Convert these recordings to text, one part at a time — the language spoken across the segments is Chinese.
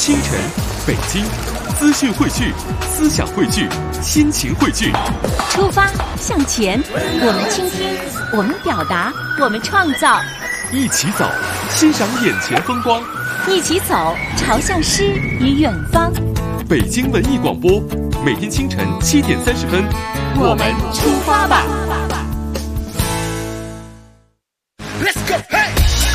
清晨，北京，资讯汇聚，思想汇聚，心情汇聚。 出发向前，我们倾听，我们表达，我们创造。 一起走，欣赏眼前风光。 一起走，朝向诗与远方。 北京文艺广播，每天清晨7点30分， 我们出发吧。 Let's go, hey!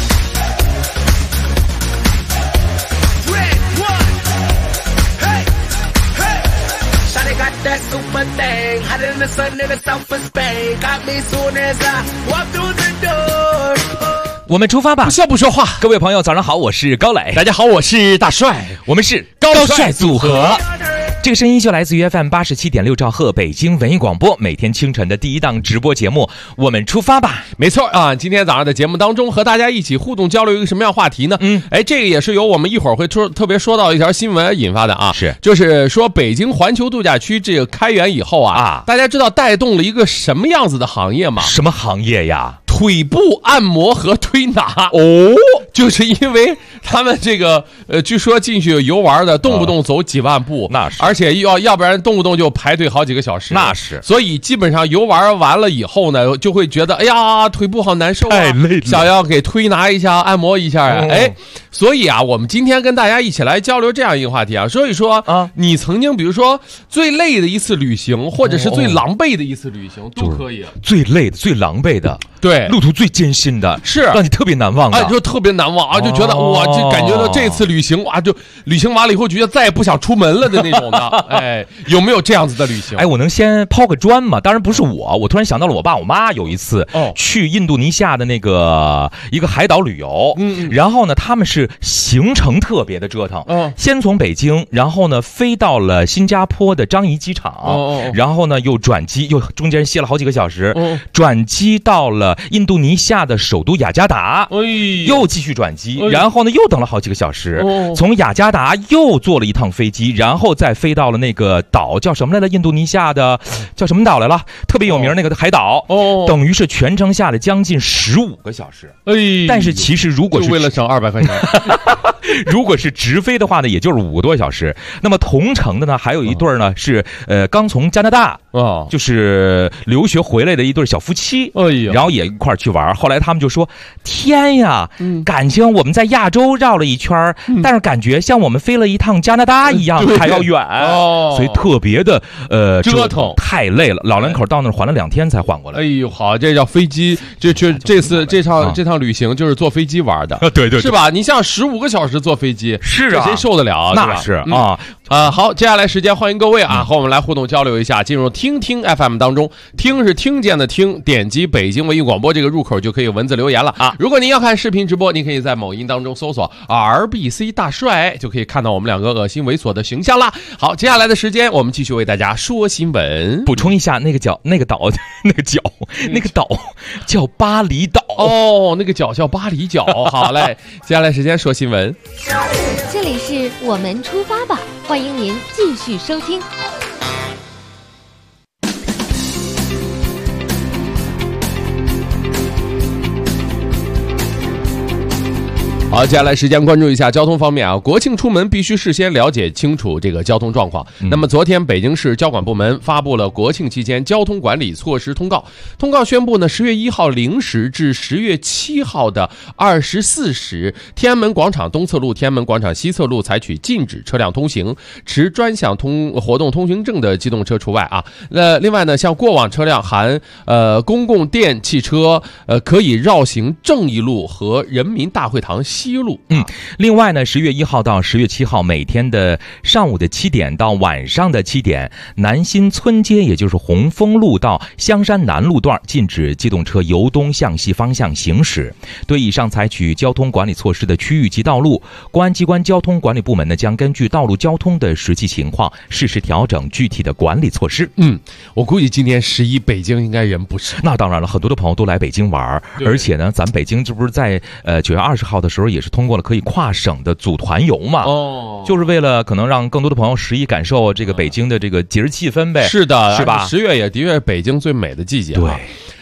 Got that super thing, hotter than the sun in the south of Spain. Got me soon as I walk through the door. 我们出发吧！ 不笑不说话。 各位朋友，早上好，我是高磊。 大家好，我是大帅。 我们是高帅组合。 这个声音就来自于 FM 87.6兆赫北京文艺广播，每天清晨的第一档直播节目。我们出发吧！ 没错啊，今天早上的节目当中和大家一起互动交流一个什么样话题呢？这个也是由我们一会儿会特别说到一条新闻引发的啊，就是说北京环球度假区这个开园以后啊，大家知道带动了一个什么样子的行业吗？ 什么行业呀？ 腿部按摩和推拿哦，就是因为他们这个据说进去游玩的动不动走几万步， 那是， 而且要不然动不动就排队好几个小时， 那是， 所以基本上游玩完了以后呢，就会觉得哎呀腿部好难受啊， 太累了， 想要给推拿一下、按摩一下呀，所以啊，我们今天跟大家一起来交流这样一个话题啊，说一说啊，你曾经比如说最累的一次旅行，或者是最狼狈的一次旅行都可以， 最累的、最狼狈的。 对， 路途最艰辛的， 是让你特别难忘的， 就特别难忘啊，就觉得哇，就感觉到这次旅行哇，就旅行完了以后觉得再也不想出门了的那种的，有没有这样子的旅行？ 我能先抛个砖吗？当然不是我突然想到了我爸我妈有一次去印度尼西亚的那个一个海岛旅游，然后呢，他们是行程特别的折腾，先从北京，然后呢飞到了新加坡的樟宜机场，然后呢又转机，又中间歇了好几个小时，转机到了印度尼西亚的首都雅加达，又继续转机，然后呢又等了好几个小时，从雅加达又坐了一趟飞机，然后再飞到了那个岛叫什么来了？印度尼西亚的叫什么岛来了？特别有名那个海岛，等于是全程下来将近15个小时。但是其实如果是为了省200块钱， 如果是直飞的话呢，也就是5个多小时。那么同程的呢，还有一对呢是刚从加拿大就是留学回来的一对小夫妻，然后也一块去玩。后来他们就说：“天呀，感情我们在亚洲绕了一圈，但是感觉像我们飞了一趟加拿大一样，还要远，所以特别的折腾， 太累了。老两口到那儿缓了2天才缓过来。 好，这叫飞机，这次这趟旅行就是坐飞机玩的， 对， 是吧？你像15个小时坐飞机， 是啊， 谁受得了？ 那是好，接下来时间欢迎各位和我们来互动交流一下，进入听听 FM 当中，听是听见的听，点击北京文艺广播这个入口就可以文字留言了啊。如果您要看视频直播，您可以在某音当中搜索 RBC 大帅，就可以看到我们两个恶心猥琐的形象啦。好，接下来的时间我们继续为大家说新闻。 补充一下，那个岛叫巴厘岛那个角叫巴厘角。好嘞，接下来时间说新闻。 这里是我们出发吧，欢迎您继续收听。 好，接下来时间关注一下交通方面啊。国庆出门必须事先了解清楚这个交通状况。那么昨天北京市交管部门发布了国庆期间交通管理措施通告。通告宣布呢，10月1号0时至10月7号的24时，天安门广场东侧路、天安门广场西侧路采取禁止车辆通行，持专项活动通行证的机动车除外啊。另外呢，像过往车辆含公共电汽车可以绕行正义路和人民大会堂西路。 另外呢，10月1号到10月7号每天的上午的7点到晚上的7点，南新村街也就是红枫路到香山南路段禁止机动车由东向西方向行驶。对以上采取交通管理措施的区域及道路，公安机关交通管理部门呢将根据道路交通的实际情况，适时调整具体的管理措施。 我估计今年11北京应该人不少。 那当然了，很多的朋友都来北京玩，而且呢，咱北京这不是在9月20号的时候也是通过了可以跨省的组团游嘛，就是为了可能让更多的朋友11感受这个北京的这个节日气氛呗。 是的， 是吧？ 10月也的确是北京最美的季节。 对。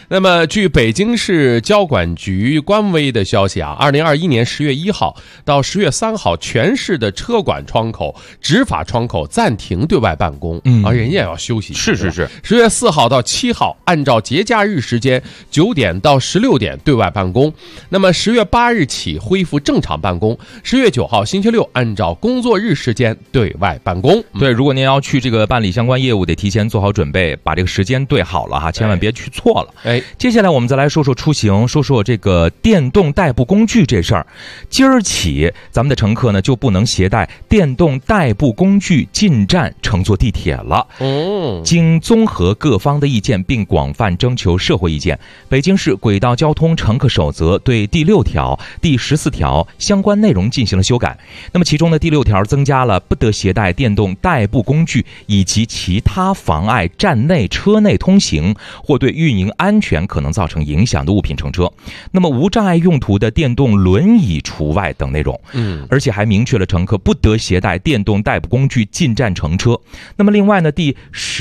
那么，据北京市交管局官微的消息啊，2021年10月1号到10月3号，全市的车管窗口、执法窗口暂停对外办公。人家也要休息。 是。 10月4号到7号，按照节假日时间9点到16点对外办公。那么10月8日起恢复正常办公。10月9号星期六，按照工作日时间对外办公。 对，如果您要去这个办理相关业务，得提前做好准备，把这个时间对好了哈，千万别去错了。接下来我们再来说说出行，说说这个电动代步工具这事儿。今儿起，咱们的乘客呢就不能携带电动代步工具进站乘坐地铁了。经综合各方的意见，并广泛征求社会意见，北京市轨道交通乘客守则对第6条、第14条相关内容进行了修改。那么其中的第6条增加了不得携带电动代步工具以及其他妨碍站内车内通行或对运营安全可能造成影响的物品乘车。那么无障碍用途的电动轮椅除外等内容。而且还明确了乘客不得携带电动代步工具进站乘车。那么另外呢，第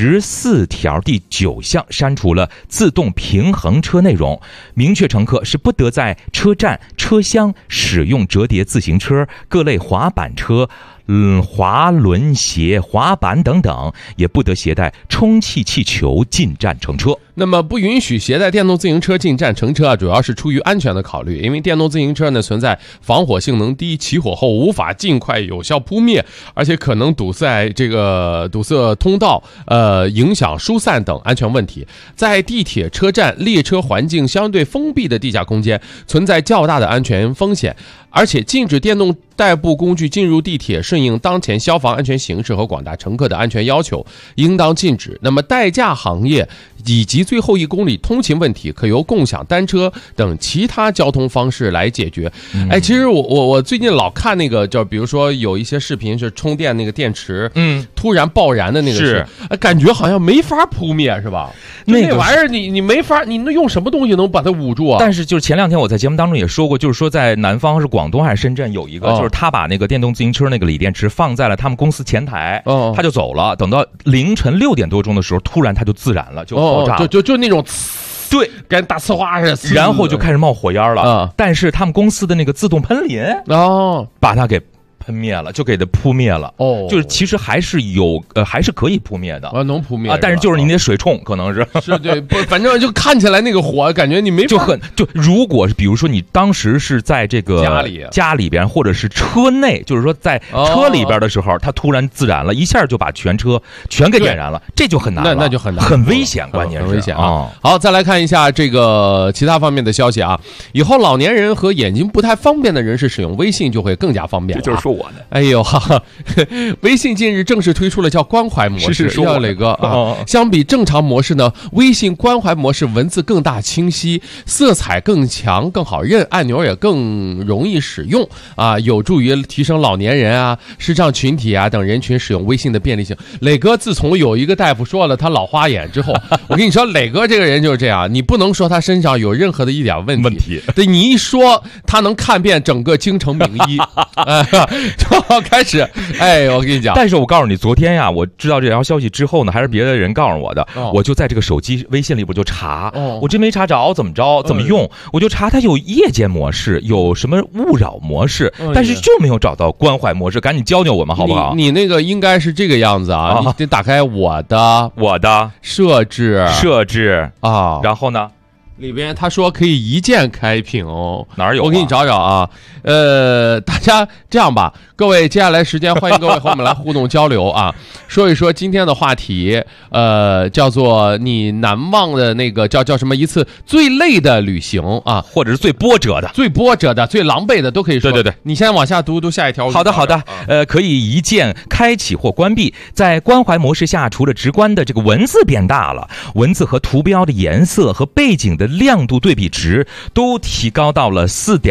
14条第9项删除了自动平衡车内容，明确乘客是不得在车站、车厢使用折叠自行车、各类滑板车、滑轮鞋、滑板等等，也不得携带充气气球进站乘车。 那么不允许携带电动自行车进站乘车啊，主要是出于安全的考虑，因为电动自行车呢存在防火性能低、起火后无法尽快有效扑灭，而且可能堵塞通道，影响疏散等安全问题。在地铁、车站、列车环境相对封闭的地下空间，存在较大的安全风险。而且禁止电动代步工具进入地铁，顺应当前消防安全形势和广大乘客的安全要求，应当禁止。那么代驾行业以及最后1公里通勤问题，可由共享单车等其他交通方式来解决。其实我最近老看那个，就比如说有一些视频是充电那个电池，突然爆燃的那个是，感觉好像没法扑灭，是吧？那玩意儿你没法，你用什么东西能把它捂住啊？ 但是就是前2天我在节目当中也说过，就是说在南方是广东还是深圳有一个，就是他把那个电动自行车那个锂电池放在了他们公司前台，他就走了。等到凌晨6点多钟的时候，突然他就自燃了，就爆炸了， 就那种。对，跟大呲花似的， 然后就开始冒火烟了。但是他们公司的那个自动喷淋把它给喷灭了，就给它扑灭了。就是其实还是还是可以扑灭的， 能扑灭但是就是你得水冲，可能是对，不，反正就看起来那个火，感觉你没就如果比如说你当时是在这个家里边，或者是车内，就是说在车里边的时候，它突然自燃了，一下就把全车全给点燃了，这就很难了， 那就很难， 很危险，关键是很危险啊。好，再来看一下这个其他方面的消息啊。以后老年人和眼睛不太方便的人士使用微信就会更加方便了。 这就是说我的。 哎呦哈，微信近日正式推出了叫关怀模式，要磊哥啊。相比正常模式呢，微信关怀模式文字更大清晰，色彩更强更好认，按钮也更容易使用啊，有助于提升老年人啊、视障群体啊等人群使用微信的便利性。磊哥自从有一个大夫说了他老花眼之后，我跟你说，磊哥这个人就是这样，你不能说他身上有任何的一点问题，对，你一说他能看遍整个京城名医，就开始，我跟你讲， 但是我告诉你，昨天呀，我知道这条消息之后呢，还是别的人告诉我的，我就在这个手机微信里边就查，我真没查着怎么用，我就查它有夜间模式，有什么勿扰模式，但是就没有找到关怀模式，赶紧教教我们好不好？ 你那个应该是这个样子啊，你得打开我的设置啊， 然后呢？ 里边他说可以一键开屏哦， 哪有？ 我给你找找啊。大家这样吧，各位，接下来时间欢迎各位和我们来互动交流啊，说一说今天的话题，叫做你难忘的那个叫什么一次最累的旅行啊， 或者是最波折的、 最狼狈的都可以说。 对， 你先往下读下一条。 好的，可以一键开启或关闭。在关怀模式下，除了直观的这个文字变大了，文字和图标的颜色和背景的亮度对比值都提高到了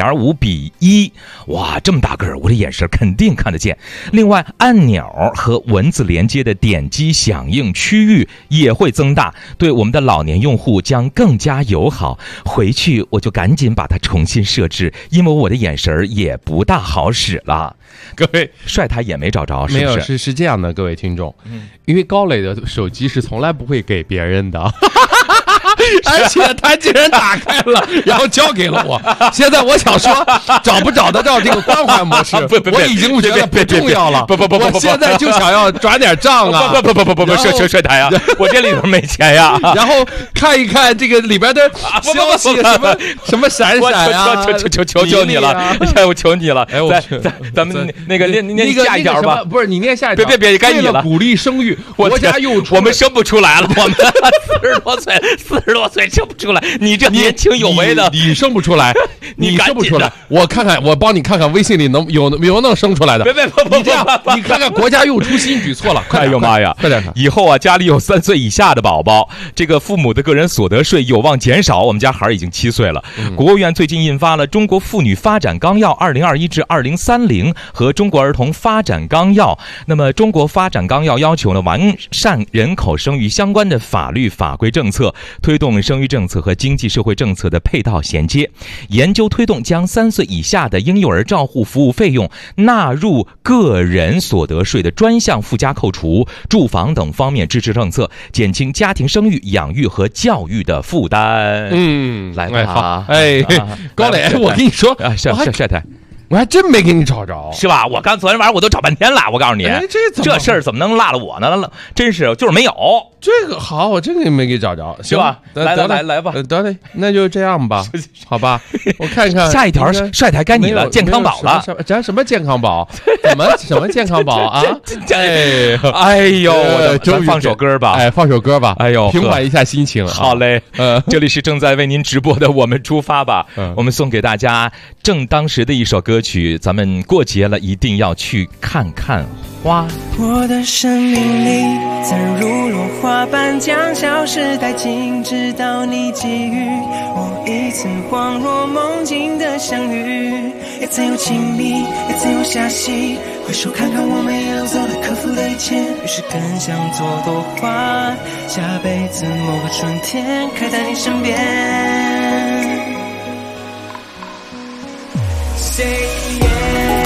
4.5:1，哇，这么大个儿，我的眼神肯定看得见。另外，按钮和文字连接的点击响应区域也会增大，对我们的老年用户将更加友好。回去我就赶紧把它重新设置，因为我的眼神也不大好使了。各位，帅台也没找着，是不是？ 没有，是这样的，各位听众，因为高磊的手机是从来不会给别人的。 而且他竟然打开了，然后交给了我。现在我想说，找不找得到这个关怀模式，我已经觉得不重要了。 不， 我现在就想要转点账啊！ 不，帅台啊，我这里头没钱呀。 然后看一看这个里边的消息，什么闪闪啊！ 求你了，我求你了！哎，咱们那个念下一条吧。 不是你念下一条， 别，该你了。 鼓励生育，国家又我们生不出来了，我们40多岁生不出来。你这年轻有为的， 你生不出来，你生不出来。我看看，我帮你看看微信里有能生出来的。 别， 你这样，你看看国家又出新举措了。 哎呦妈呀！ 快点！ 以后啊，家里有3岁以下的宝宝，这个父母的个人所得税有望减少。我们家孩儿已经7岁了。国务院最近印发了《中国妇女发展纲要2021至2030》和《中国儿童发展纲要》。那么，中国发展纲要要求呢，完善人口生育相关的法律法规政策，推动生育政策和经济社会政策的配套衔接，研究推动将3岁以下的婴幼儿照护服务费用纳入个人所得税的专项附加扣除、住房等方面支持政策，减轻家庭生育、养育和教育的负担。来吧， 高磊，我跟你说， 帅台。 我还真没给你找着， 是吧？我刚昨天晚上我都找半天了，我告诉你，这事儿怎么能落了我呢？真是就是没有。 这个好，我真的没给找着， 是吧？来吧， 得嘞，那就这样吧，好吧？我看看下一条，帅台该你了，健康宝了。 什么健康宝？什么健康宝啊？ 哎呦，咱放首歌吧， 放首歌吧， 哎呦， 平缓一下心情。 好嘞，这里是正在为您直播的《我们出发吧》，我们送给大家正当时的一首歌曲，咱们过节了一定要去看看花。 我的生命里曾如落花般将消失殆尽，直到你给予我一次恍若梦境的相遇，也曾有亲密，也曾有遐隙，回首看看我们一路走来克服的一切，于是更想做朵花，下辈子某个春天开在你身边。Say yeah。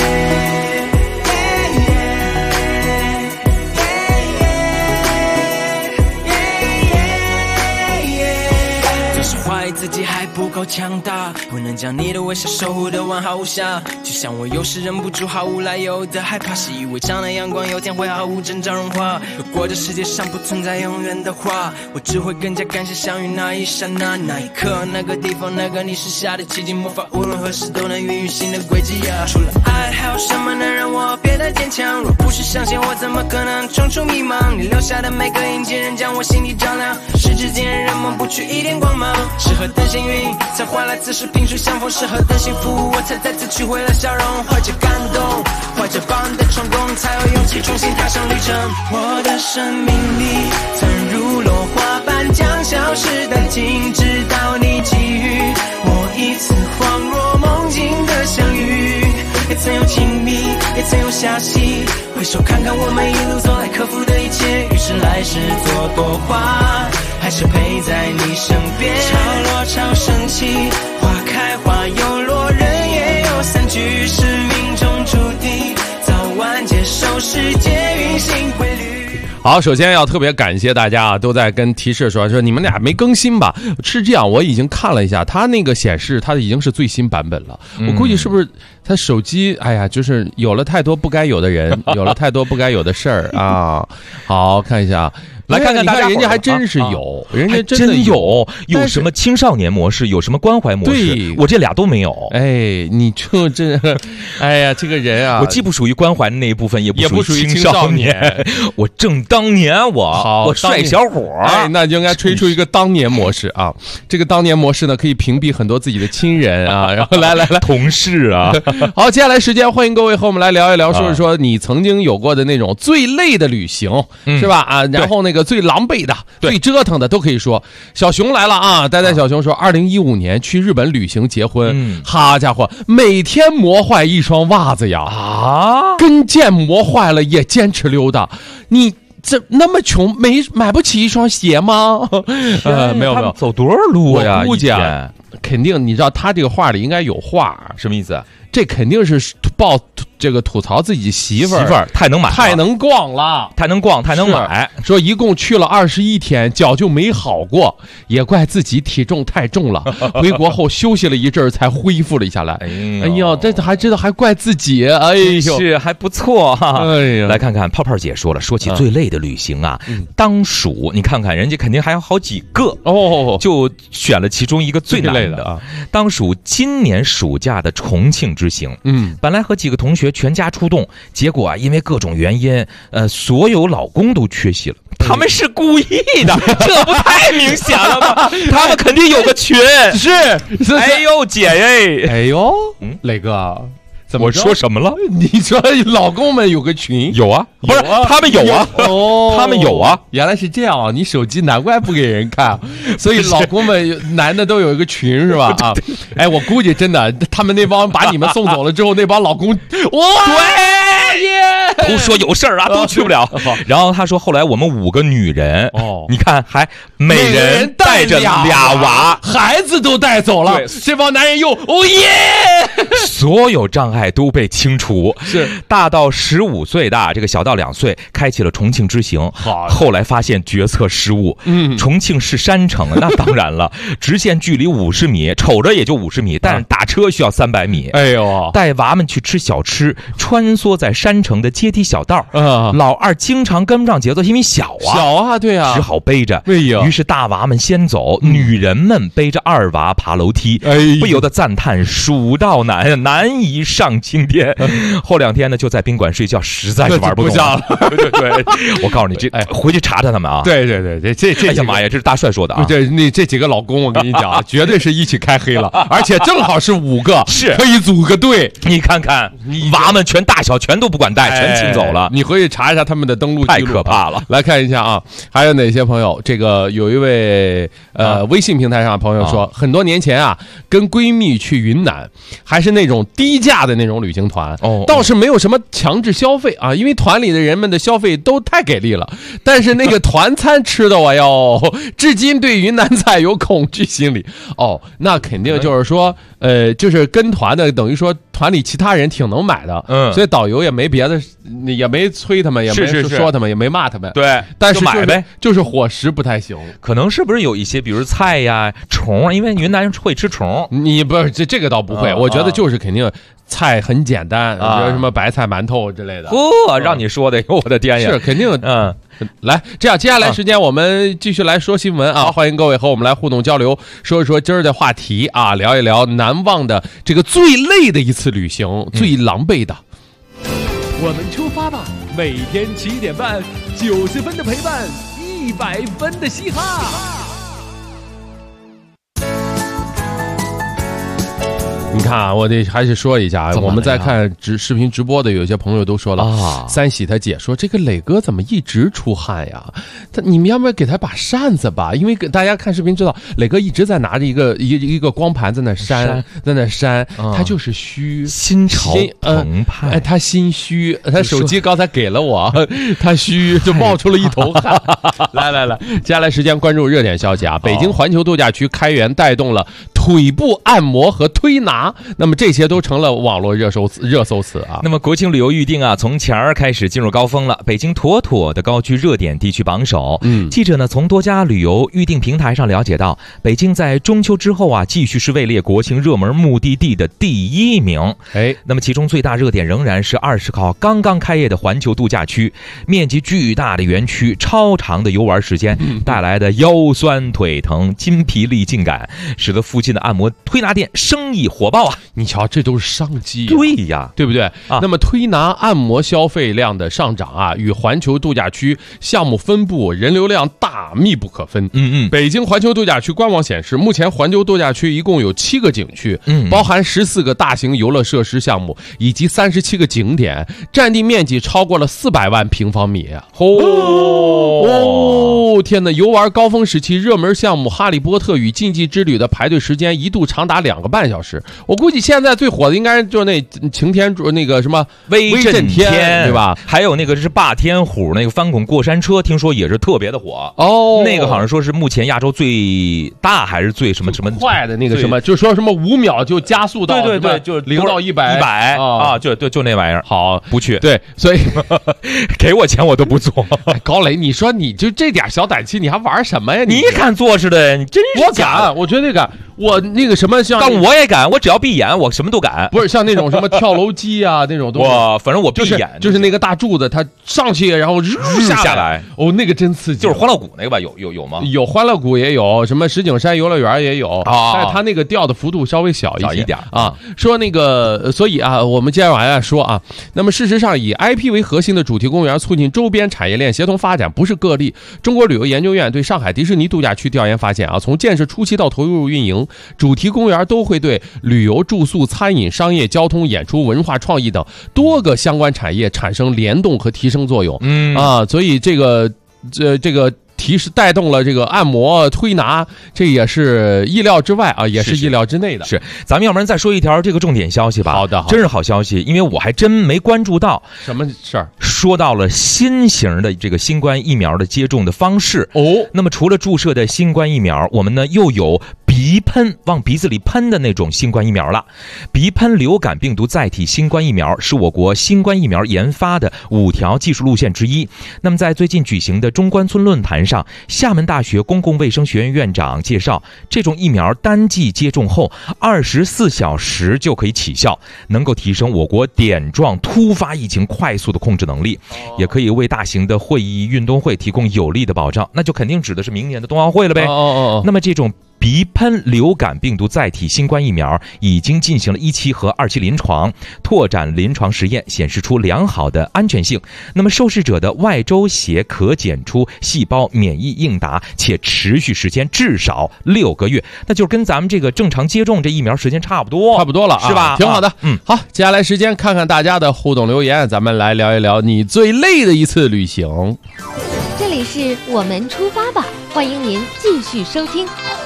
自己还不够强大，不能将你的微笑守护得完好无瑕，就像我有时忍不住毫无来由的害怕，是以为这样的阳光有天会毫无征兆融化。如果这世界上不存在永远的话，我只会更加感谢相遇那一刹那，那一刻，那个地方，那个你是下的奇迹魔法，无论何时都能孕育新的轨迹啊！除了爱，还有什么能让我变得坚强？若不是相信，我怎么可能冲出迷茫？你留下的每个印记，仍将我心底照亮，时至今日，人们不去一点光芒。适合的幸运才换来此时萍水相逢，适合的幸福我才再次取回了笑容，怀着感动，怀着棒的成功，才有勇气重新踏上旅程。我的生命里曾如落花般将消失殆尽，直到你给予我一次恍若梦境的相遇，也曾有亲密，也曾有遐隙，回首看看我们一路走来克服的一切，于是来世做朵花，还是陪在你身边。潮落潮升起，花开花又落，人也有散聚，是命中注定，早晚接受世界运行规律。 好，首先要特别感谢大家啊，都在跟提示说你们俩没更新吧？是这样，我已经看了一下，它那个显示它已经是最新版本了。我估计是不是他手机，哎呀，就是有了太多不该有的人，有了太多不该有的事儿啊。好，看一下。来看看大家，人家还真是有，人家真的有什么青少年模式，有什么关怀模式，我这俩都没有。 哎，你就这，哎呀，这个人啊， 我既不属于关怀的那一部分，也不属于青少年。我正当年，我帅小伙， 哎，那就应该推出一个当年模式啊。这个当年模式呢，可以屏蔽很多自己的亲人啊，然后来同事啊。 好，接下来时间，欢迎各位和我们来聊一聊，说一说你曾经有过的那种最累的旅行，是吧？啊，然后那个最狼狈的、最折腾的都可以说。小熊来了啊！呆呆小熊说，2015年去日本旅行结婚，好家伙，每天磨坏一双袜子呀！啊，跟腱磨坏了也坚持溜达。你这那么穷，买不起一双鞋吗？没有， 走多少路呀？ 我估计啊，肯定你知道他这个话里应该有话， 什么意思？ 这肯定是报这个吐槽自己媳妇儿太能买了， 太能逛了， 太能逛，太能买。 说一共去了21天，脚就没好过，也怪自己体重太重了。回国后休息了一阵儿，才恢复了下来。哎呦，这还知道还怪自己，哎呦， 是还不错哈。 哎呀， 来看看泡泡姐说了，说起最累的旅行啊，当属你看看人家肯定还有好几个哦，就选了其中一个最难的啊。当属今年暑假的重庆之行。本来和几个同学全家出动，结果啊，因为各种原因，所有老公都缺席了。他们是故意的，这不太明显了吗？他们肯定有个群， 是。 哎呦姐耶， 哎呦，磊哥。 我说什么了？ 你说老公们有个群？ 有啊，不是他们有啊，他们有啊。 原来是这样啊！你手机难怪不给人看，所以老公们男的都有一个群是吧？啊，哎，我估计真的，他们那帮把你们送走了之后，那帮老公，哇， 对，都说有事儿啊，都去不了。然后他说，后来我们5个女人，你看还每人带着俩娃， 孩子都带走了，这帮男人又所有障碍都被清除，是大到15岁的，这个小到2岁，开启了重庆之行。后来发现决策失误，重庆是山城，那当然了，直线距离50米，瞅着也就50米，但是打车需要300米。 哎呦， 带娃们去吃小吃，穿梭在山城的阶梯小道，老二经常跟不上节奏，因为小啊， 对啊， 只好背着。 哎呦， 于是大娃们先走，女人们背着2娃爬楼梯，不由得赞叹蜀道难，难以上青天。后2天呢，就在宾馆睡觉，实在是玩不动了。 对，我告诉你，这回去查查他们啊。 对，这哎呀妈呀，这是大帅说的啊。 这几个老公，我跟你讲，绝对是一起开黑了，而且正好是5个， 是可以组个队。 你看看，娃们全大小全都不管带，全请走了。 你回去查一下他们的登录记录， 太可怕了。 来看一下啊，还有哪些朋友？这个有一位微信平台上的朋友说，很多年前啊，跟闺蜜去云南，还是那种低价的那种旅行团，倒是没有什么强制消费啊，因为团里的人们的消费都太给力了。但是那个团餐吃的我哟，至今对云南菜有恐惧心理。那肯定就是说，就是跟团的，等于说团里其他人挺能买的，所以导游也没别的，也没催他们，也没说他们，也没骂他们， 对， 但是买呗， 就是伙食不太行， 可能是不是有一些，比如菜呀、虫，因为云南人会吃虫， 你不是这个倒不会，我觉得就是肯定。菜很简单，比如什么白菜馒头之类的。 让你说的，我的天呀！ 是肯定，来，这样接下来时间我们继续来说新闻啊！欢迎各位和我们来互动交流，说一说今儿的话题啊，聊一聊难忘的这个最累的一次旅行，最狼狈的。 我们出发吧！每天7点半，90分的陪伴，100分的嘻哈。 你看啊，我得还是说一下，我们在看视频直播的有些朋友都说了，三喜他姐说这个磊哥怎么一直出汗呀？你们要不要给他把扇子吧？因为大家看视频知道，磊哥一直在拿着一个光盘在那扇，他就是虚， 心潮澎湃， 他心虚，他手机刚才给了我，他虚就冒出了一头汗。来，接下来时间关注热点消息啊！北京环球度假区开园带动了腿部按摩和推拿，那么这些都成了网络热搜词啊。 那么国庆旅游预订啊，从前儿开始进入高峰了，北京妥妥的高居热点地区榜首。记者呢从多家旅游预订平台上了解到，北京在中秋之后啊，继续是位列国庆热门目的地的第1名。那么其中最大热点仍然是20号刚刚开业的环球度假区，面积巨大的园区，超长的游玩时间带来的腰酸腿疼、筋疲力尽感，使得附近的按摩推拿店生意火爆啊！ 你瞧，这都是商机， 对呀， 对不对？那么推拿按摩消费量的上涨啊，与环球度假区项目分布、人流量大密不可分。北京环球度假区官网显示，目前环球度假区一共有7个景区，包含14个大型游乐设施项目以及37个景点，占地面积超过了400万平方米。天哪！游玩高峰时期，热门项目《哈利波特与禁忌之旅》的排队时间间一度长达2个半小时。我估计现在最火的应该是就是那擎天那个什么威震天， 对吧？ 还有那个是霸天虎那个翻滚过山车，听说也是特别的火哦。 那个好像说是目前亚洲最大还是最什么快的那个什么，就说什么5秒就加速到对，就 0到100 啊，就那玩意儿。 好， 不去。 对，所以给我钱我都不做。 高磊，你说你就这点小胆气，你还玩什么呀？ 你敢做似的，你真是我敢，我绝对敢。我那个什么像， 但我也敢，我只要闭眼，我什么都敢。 不是像那种什么跳楼机啊那种东西， 反正我闭眼， 就是那个大柱子，它上去然后下来，哦，那个真刺激。 就是欢乐谷那个吧，有吗？ 有欢乐谷也有，什么石景山游乐园也有，但是它那个掉的幅度稍微小一点啊。说那个，所以啊，我们接着往下说啊。那么事实上，以 IP 为核心的主题公园促进周边产业链协同发展不是个例。中国旅游研究院对上海迪士尼度假区调研发现啊，从建设初期到投入运营，主题公园都会对旅游、住宿、餐饮、商业、交通、演出、文化创意等多个相关产业产生联动和提升作用。所以这个提示带动了这个按摩推拿，这也是意料之外啊，也是意料之内的。 是，咱们要不然再说一条这个重点消息吧。 好的， 真是好消息，因为我还真没关注到什么事儿。 说到了新型的这个新冠疫苗的接种的方式哦。那么除了注射的新冠疫苗，我们呢又有鼻喷，往鼻子里喷的那种新冠疫苗了。鼻喷流感病毒载体新冠疫苗是我国新冠疫苗研发的5条技术路线之一。那么在最近举行的中关村论坛上，厦门大学公共卫生学院院长介绍，这种疫苗单剂接种后24小时就可以起效，能够提升我国点状突发疫情快速的控制能力，也可以为大型的会议运动会提供有力的保障。那就肯定指的是明年的冬奥会了呗。那么这种鼻喷流感病毒载体新冠疫苗已经进行了1期和2期临床，拓展临床实验显示出良好的安全性。那么受试者的外周血可检出细胞免疫应答，且持续时间至少6个月，那就是跟咱们这个正常接种这疫苗时间差不多了， 是吧？ 挺好的。好，接下来时间看看大家的互动留言，咱们来聊一聊你最累的一次旅行。 这里是我们出发吧，欢迎您继续收听。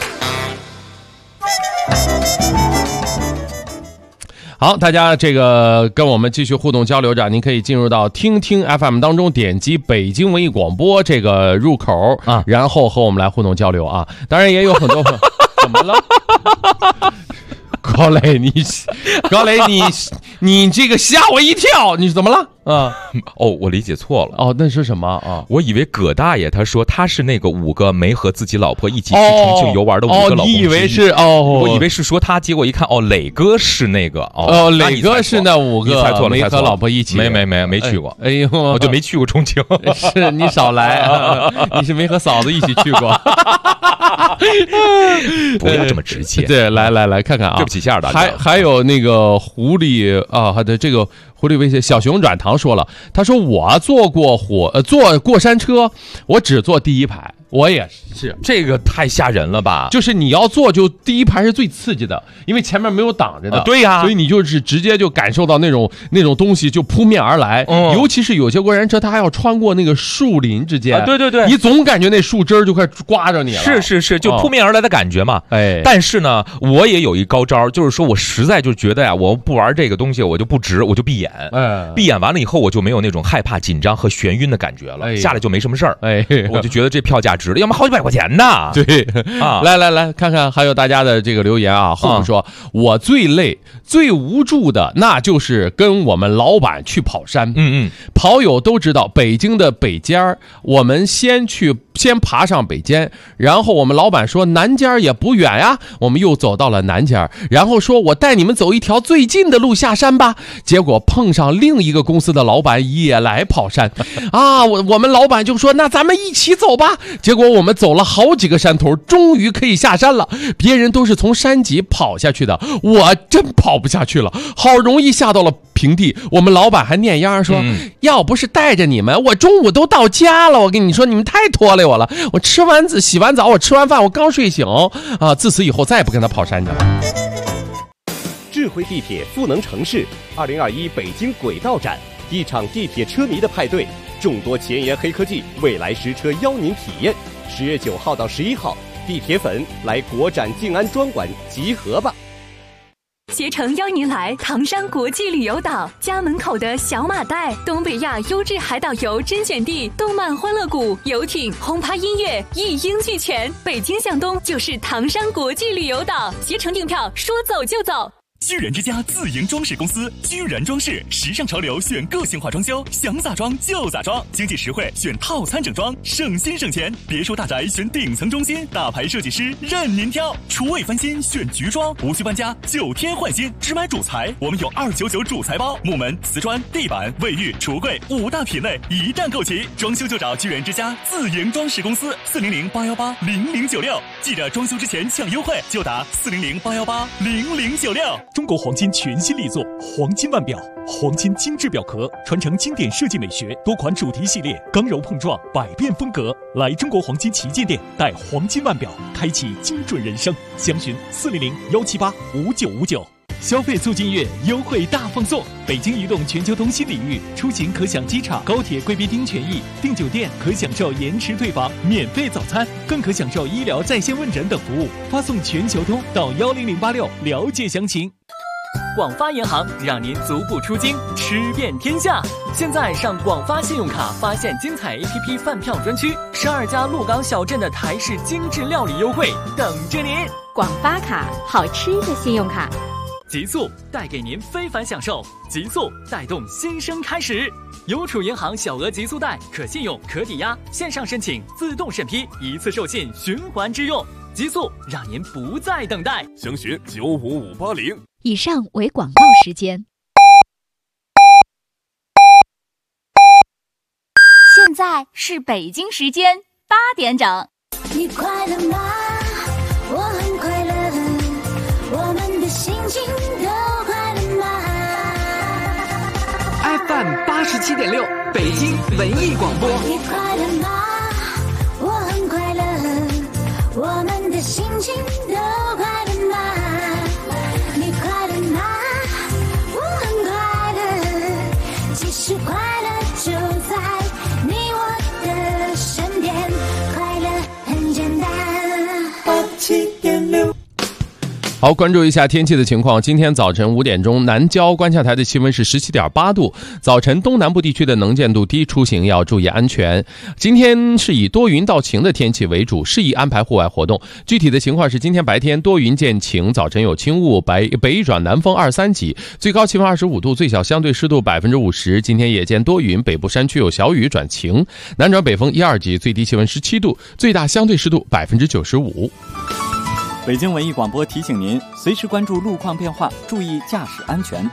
好，大家这个跟我们继续互动交流着，您可以进入到听听 FM 当中，点击北京文艺广播这个入口啊，然后和我们来互动交流啊。当然也有很多怎么了？高磊，你这个吓我一跳，你怎么了？ 我理解错了。 那是什么啊？ 我以为葛大爷他说他是那个5个没和自己老婆一起去重庆游玩的5个老公。 你以为是我以为是说他，结果一看磊哥是那个磊哥是那5个， 你猜错了， 没和老婆一起， 没去过。 哎呦， 我就没去过重庆。 是你少来啊！你是没和嫂子一起去过。 不要这么直接。 对，来看看啊， 对不起下大家。 还有那个狐狸啊，他的这个狐狸微信小熊软糖说了，他说我坐过山车，我只坐第一排。我也是， 这个太吓人了吧？ 就是你要坐就第一排是最刺激的，因为前面没有挡着的。 对呀， 所以你就是直接就感受到那种东西就扑面而来。尤其是有些过山车，它还要穿过那个树林之间。 对， 你总感觉那树枝就快刮着你了。 是，就扑面而来的感觉嘛。但是呢，我也有一高招，就是说我实在就觉得呀，我不玩这个东西，我就不值，我就闭眼。闭眼完了以后，我就没有那种害怕、紧张和眩晕的感觉了，下来就没什么事儿。我就觉得这票价值了，要么好几百块钱呢。 对啊，来看看还有大家的这个留言啊。后面说，我最累、最无助的，那就是跟我们老板去跑山。跑友都知道，北京的北尖，我们先爬上北尖，然后我们老板说南尖也不远呀，我们又走到了南尖，然后说我带你们走一条最近的路下山吧。结果碰上另一个公司的老板也来跑山啊，我们老板就说那咱们一起走吧。结果我们走了好几个山头，终于可以下山了。别人都是从山脊跑下去的，我真跑不下去了，好容易下到了平地。我们老板还念秧说，要不是带着你们，我中午都到家了。我跟你说，你们太拖累我了。我洗完澡，我吃完饭，我刚睡醒啊。自此以后再也不跟他跑山去了。 智慧地铁赋能城市2021北京轨道展，一场地铁车迷的派对，众多前沿黑科技，未来实车邀您体验。10月9号到11号， 地铁粉来国展静安专馆集合吧！ 携程邀您来唐山国际旅游岛，家门口的小马岱，东北亚优质海岛游甄选地，动漫欢乐谷、游艇、轰趴音乐一应俱全。北京向东就是唐山国际旅游岛，携程订票说走就走。 居然之家自营装饰公司，居然装饰，时尚潮流选个性化装修，想咋装就咋装，经济实惠选套餐整装，省心省钱。别墅大宅选顶层中心，大牌设计师任您挑。厨卫翻新选菊装，无需搬家，9天换新，只买主材，我们有299主材包，木门、瓷砖、地板、卫浴、橱柜5大品类一站购齐，装修就找居然之家自营装饰公司，400-818-0096，记着装修之前抢优惠，就打400-818-0096。 中国黄金全新力作黄金腕表，黄金精致表壳，传承经典设计美学，多款主题系列，刚柔碰撞，百变风格。来中国黄金旗舰店，带黄金腕表，开启精准人生。详询400-178-5959。消费促进月优惠大放送，北京移动全球通新礼遇，出行可享机场、高铁贵宾厅权益，订酒店可享受延迟退房、免费早餐，更可享受医疗在线问诊等服务。发送全球通到10086了解详情。 广发银行让您足不出京，吃遍天下。现在上广发信用卡发现精彩 APP 饭票专区，12家鹿港小镇的台式精致料理优惠等着您。 广发卡，好吃的信用卡。 极速带给您非凡享受，极速带动新生开始。邮储银行小额极速贷，可信用可抵押，线上申请自动审批，一次授信循环支用。极速让您不再等待， 详询95580。 以上为广告时间。 现在是北京时间8点整。 你快乐吗？我很快乐，我们的心情都快乐吗 ？FM 87.6，北京文艺广播。 你快乐吗？我很快乐，我们的心情都快乐吗？你快乐吗？我很快乐，其实快乐就在你我的身边，快乐很简单。87.6。 好，关注一下天气的情况。今天早晨5点钟，南郊观测台的气温是17.8度。早晨东南部地区的能见度低，出行要注意安全。今天是以多云到晴的天气为主，适宜安排户外活动。具体的情况是，今天白天多云见晴，早晨有轻雾，北转南风2-3级，最高气温25度，最小相对湿度50%。今天夜间多云，北部山区有小雨转晴，南转北风1-2级，最低气温17度，最大相对湿度95%。 北京文艺广播提醒您，随时关注路况变化，注意驾驶安全。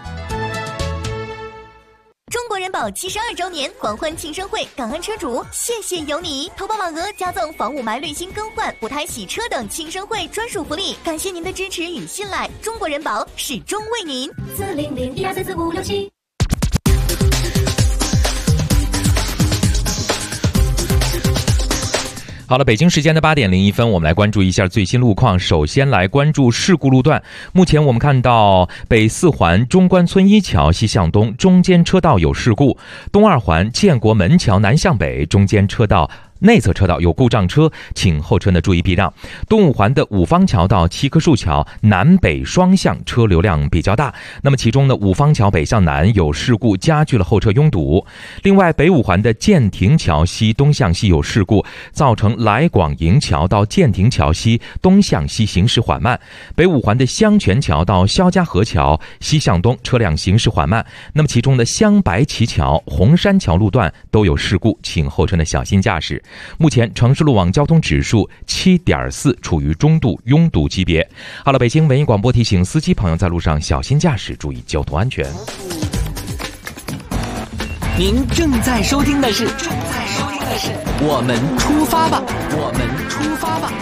中国人保72周年狂欢庆生会，感恩车主，谢谢有你！投保满额加赠房雾霾滤芯更换、补胎洗车等庆生会专属福利，感谢您的支持与信赖，中国人保始终为您。 400-1234567。 好了，北京时间的8点01分，我们来关注一下最新路况。首先来关注事故路段。目前我们看到北4环中关村一桥西向东中间车道有事故，东2环建国门桥南向北中间车道内侧车道有故障车，请后车注意避让。东5环的五方桥到七棵树桥南北双向车流量比较大，那么其中五方桥北向南有事故，加剧了后车拥堵。另外，北5环的建亭桥西东向西有事故，造成来广营桥到建亭桥西东向西行驶缓慢。北5环的香泉桥到肖家河桥西向东车辆行驶缓慢。那么其中的香白旗桥、红山桥路段都有事故，请后车小心驾驶。目前城市路网交通指数7.4，处于中度拥堵级别。好了，北京文艺广播提醒司机朋友在路上小心驾驶，注意交通安全。 您正在收听的是我们出发吧，我们出发吧。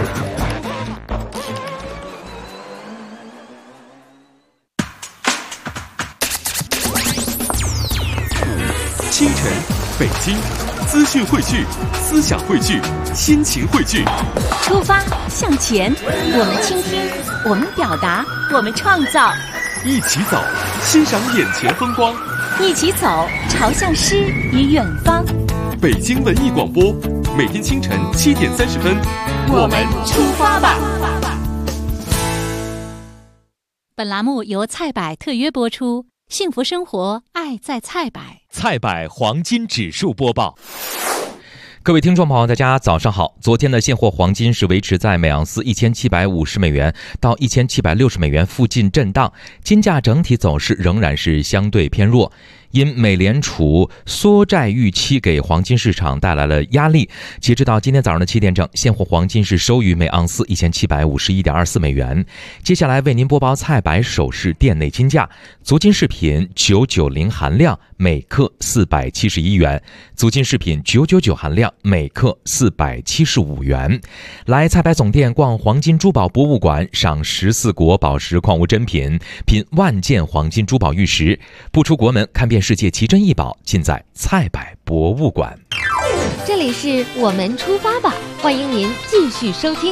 清晨，北京，资讯汇聚，思想汇聚，心情汇聚。 出发，向前，我们倾听，我们表达，我们创造。 一起走，欣赏眼前风光。 一起走，朝向诗与远方。 北京文艺广播，每天清晨7点30分我们出发吧。 本栏目由菜百特约播出，幸福生活，爱在菜百。 菜百黄金指数播报。 各位听众朋友，大家早上好。昨天的现货黄金是维持在每盎司1750美元到1760美元附近震荡，金价整体走势仍然是相对偏弱。因美联储缩债预期给黄金市场带来了压力，截止到今天早上的7点整，现货黄金是收于每盎司1751.24美元。接下来为您播报菜百首饰店内金价：足金饰品990含量每克471元，足金饰品999含量每克475元。来菜百总店逛黄金珠宝博物馆，赏14国宝石矿物珍品，品万件黄金珠宝玉石。不出国门，看遍世界奇珍异宝，尽在菜百博物馆。 这里是我们出发吧，欢迎您继续收听。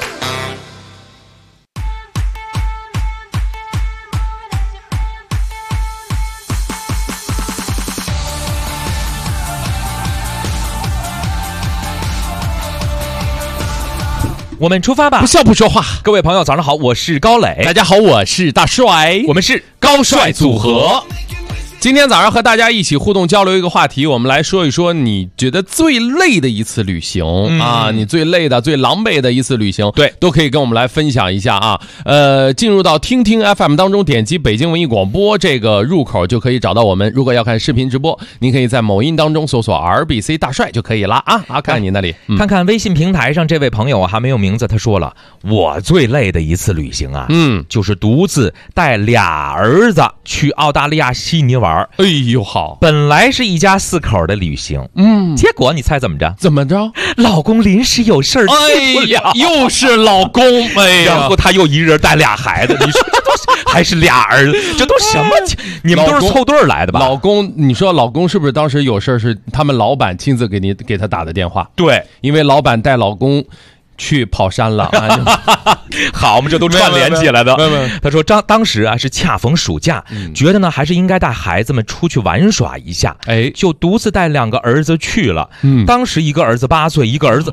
我们出发吧， 不笑不说话。 各位朋友早上好，我是高磊。 大家好，我是大帅， 我们是高帅组合。今天早上和大家一起互动交流一个话题，我们来说一说你觉得最累的一次旅行啊，你最累的、最狼狈的一次旅行， 对， 都可以跟我们来分享一下啊。进入到听听 FM 当中，点击北京文艺广播这个入口就可以找到我们。如果要看视频直播，您可以在某音当中搜索 RBC 大帅就可以了啊。看看你那里， 看看微信平台上这位朋友啊，还没有名字，他说了，我最累的一次旅行啊，就是独自带俩儿子去澳大利亚悉尼玩。 哎呦好， 本来是一家4口的旅行，结果你猜怎么着？ 怎么着？ 老公临时有事儿去不了， 又是老公， 然后他又一人带俩孩子，你说还是俩儿子，这都什么？你们都是凑对儿来的吧？ 老公，你说老公是不是当时有事儿是他们老板亲自给他打的电话？ 对， 因为老板带老公去跑山了好，我们这都串联起来的。他说当时啊是恰逢暑假，觉得呢还是应该带孩子们出去玩耍一下，就独自带2个儿子去了。当时一个儿子8岁，一个儿子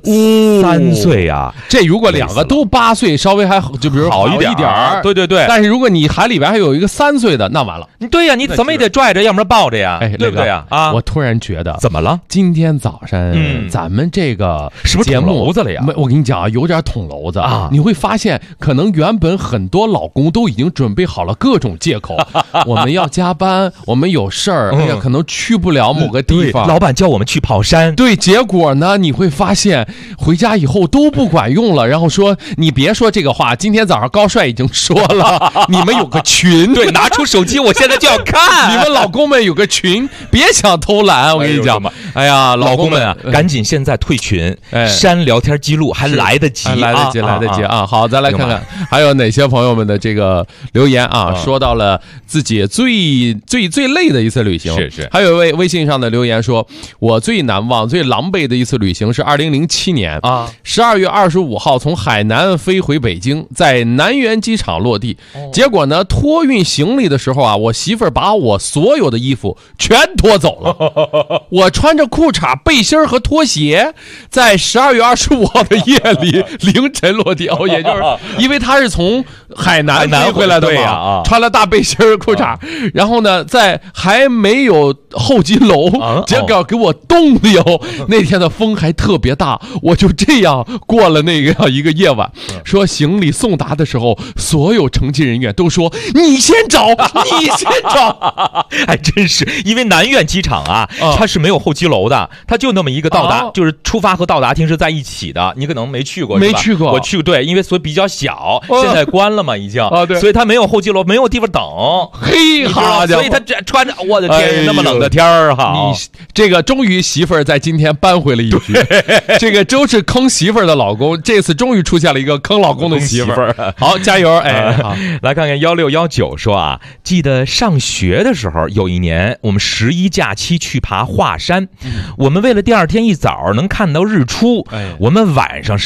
3岁啊。 这如果2个都8岁，稍微还就比如好一点，对对对。 但是如果你还里边还有一个3岁的，那完了。 对呀，你怎么也得拽着，要不然抱着呀，对不对呀？啊， 我突然觉得怎么了？ 今天早上咱们这个是不是捅娄子了呀？ 我跟你讲啊，有点捅娄子啊。你会发现，可能原本很多老公都已经准备好了各种借口，我们要加班，我们有事儿，可能去不了某个地方。 老板叫我们去跑山， 对，结果呢，你会发现回家以后都不管用了。然后说你别说这个话，今天早上高帅已经说了，你们有个群， 对，拿出手机，我现在就要看。 你们老公们有个群，别想偷懒，我跟你讲吧。哎呀， 老公们啊，赶紧现在退群，删聊天记录还来得及， 来得及啊！好，再来看看还有哪些朋友们的这个留言啊，说到了自己最累的一次旅行。 是。 还有一位微信上的留言说，我最难忘、最狼狈的一次旅行是2007年啊，12月25号从海南飞回北京，在南苑机场落地。结果呢，托运行李的时候啊，我媳妇儿把我所有的衣服全拖走了。我穿着裤衩、背心和拖鞋，在12月25号的夜里凌晨落地。也就是因为他是从海南飞回来的嘛，穿了大背心裤衩，然后呢，在还没有候机楼，结果给我冻的哟。那天的风还特别大，我就这样过了那个一个夜晚。说行李送达的时候，所有乘机人员都说你先找，你先找。 还真是，因为南苑机场啊，它是没有候机楼的，它就那么一个到达，就是出发和到达厅是在一起的。你可能没去过， 没去过， 我去过。对，因为所以比较小，现在关了嘛，已经对， 所以他没有候机楼，没有地方等。 嘿，好家伙， 所以他穿着，我的天，那么冷的天儿哈， 你这个终于媳妇儿在今天扳回了一局。这个周是坑媳妇儿的老公，这次终于出现了一个坑老公的媳妇儿。好，加油！好， 来看看1619说啊，记得上学的时候，有一年我们11假期去爬华山，我们为了第2天一早能看到日出，我们晚上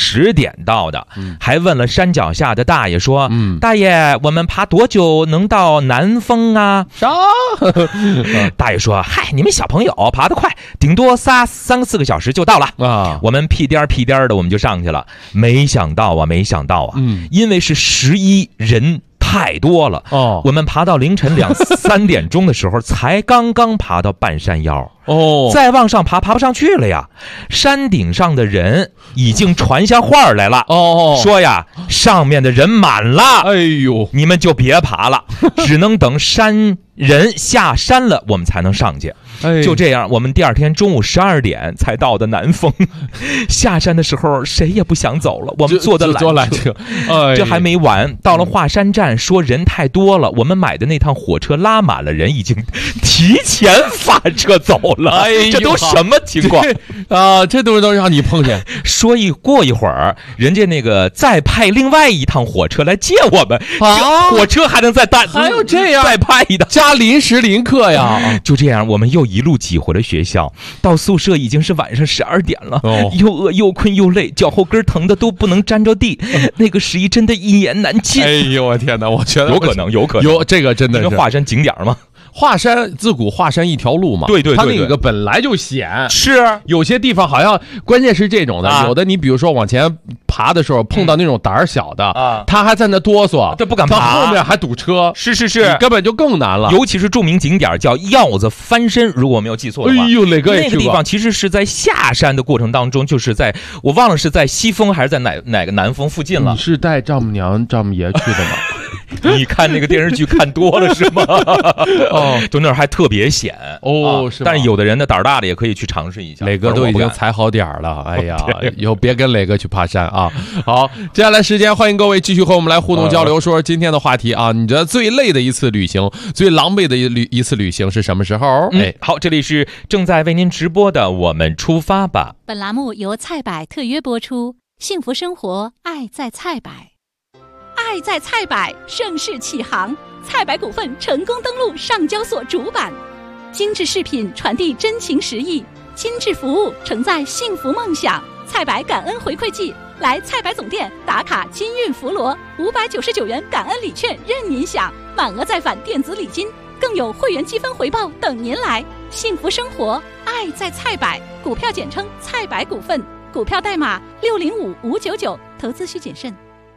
10点到的，还问了山脚下的大爷说：“大爷，我们爬多久能到南峰啊？” 啥？ 大爷说：“嗨，你们小朋友爬得快，顶多3、4个小时就到了啊。”我们屁颠的我们就上去了，没想到啊，因为是11人太多了哦，我们爬到凌晨2、3点钟的时候，才刚爬到半山腰哦，再往上爬不上去了呀。山顶上的人已经传下话来了哦，说呀，上面的人满了， 哎呦， 你们就别爬了，只能等山人下山了，我们才能上去。就这样，我们第2天中午12点才到的南峰。下山的时候，谁也不想走了，我们坐的缆车。这还没完，到了华山站，说人太多了，我们买的那趟火车拉满了人，已经提前发车走了。这都什么情况啊？这都让你碰见。 说过一会儿，人家那个再派另外一趟火车来接我们啊，火车还能再还有这样再派一趟， 加临时临客呀。 就这样，我们又一路挤回了学校，到宿舍已经是晚上12点了，又饿又困又累，脚后跟疼的都不能沾着地，那个11真的一言难尽。 哎呦我天哪，我觉得有可能有这个真的是华山景点吗？ 华山自古华山一条路嘛， 对， 它那个本来就险， 是有些地方好像关键是这种的，有的你比如说往前爬的时候碰到那种胆儿小的啊，他还在那哆嗦， 这不敢爬， 后面还堵车， 是， 你根本就更难了。 尤其是著名景点叫鹞子翻身，如果我没有记错的话， 哎呦，磊哥也去过。 那个地方其实是在下山的过程当中，就是在我忘了是在西峰还是在哪个南峰附近了。 你是带丈母娘丈母爷去的吗？ 你看那个电视剧看多了是吗？哦，就那儿还特别险哦，是。 但是有的人的胆大的也可以去尝试一下。 磊哥都已经踩好点了，哎呀，以后别跟磊哥去爬山啊！好，接下来时间欢迎各位继续和我们来互动交流，说今天的话题啊，你觉得最累的一次旅行、最狼狈的一次旅行是什么时候？ 好，这里是正在为您直播的《我们出发吧》。 本栏目由菜百特约播出，幸福生活，爱在菜百。爱在菜百盛世启航，菜百股份成功登陆上交所主板，精致饰品传递真情实意，精致服务承载幸福梦想。菜百感恩回馈季，来菜百总店打卡金运福罗，599元感恩礼券任您享，满额再返电子礼金，更有会员积分回报等您来。幸福生活，爱在菜百，股票简称菜百股份，股票代码605599，投资需谨慎。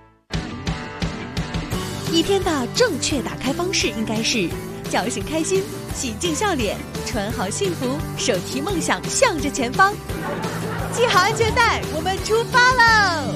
一天的正确打开方式应该是叫醒开心，洗净笑脸，穿好幸福，手提梦想向着前方，系好安全带，我们出发喽！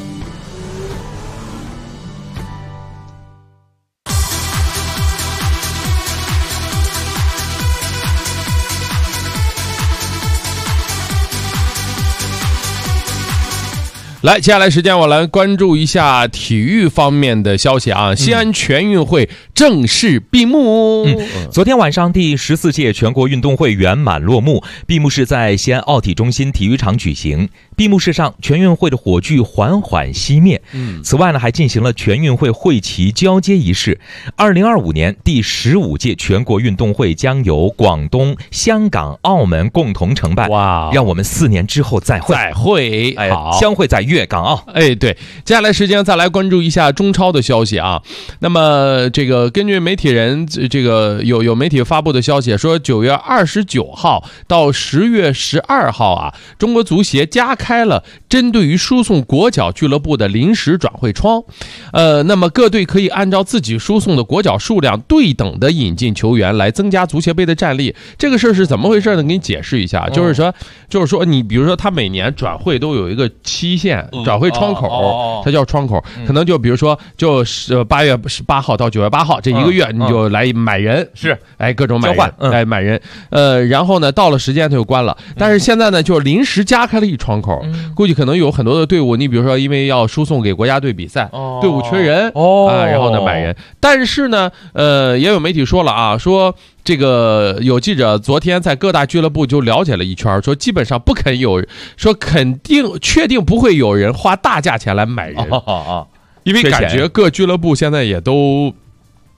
来，接下来时间我来关注一下体育方面的消息啊。西安全运会正式闭幕。 昨天晚上第14届全国运动会圆满落幕，闭幕式在西安奥体中心体育场举行。闭幕式上，全运会的火炬缓缓熄灭。此外呢，还进行了全运会会旗交接仪式。2025年第15届全国运动会将由广东、香港、澳门共同承办。 哇， 让我们4年之后再会。 好， 相会在粤港澳。 对，接下来时间再来关注一下中超的消息啊。那么这个根据媒体人这个有媒体发布的消息说，9月29号到10月12号啊，中国足协加开了针对于输送国脚俱乐部的临时转会窗。那么各队可以按照自己输送的国脚数量对等的引进球员，来增加足协杯的战力。这个事儿是怎么回事呢？给你解释一下，就是说你比如说他每年转会都有一个期限。转会窗口，它叫窗口，可能就比如说就是8月18号到9月8号这一个月，你就来买人， 是各种买人，买人，然后呢到了时间它就关了。但是现在呢就临时加开了一窗口，估计可能有很多的队伍，你比如说因为要输送给国家队比赛，队伍缺人然后呢买人。但是呢也有媒体说了啊，说这个有记者昨天在各大俱乐部就了解了一圈，说基本上不肯有，说肯定确定不会有人花大价钱来买人，因为感觉各俱乐部现在也都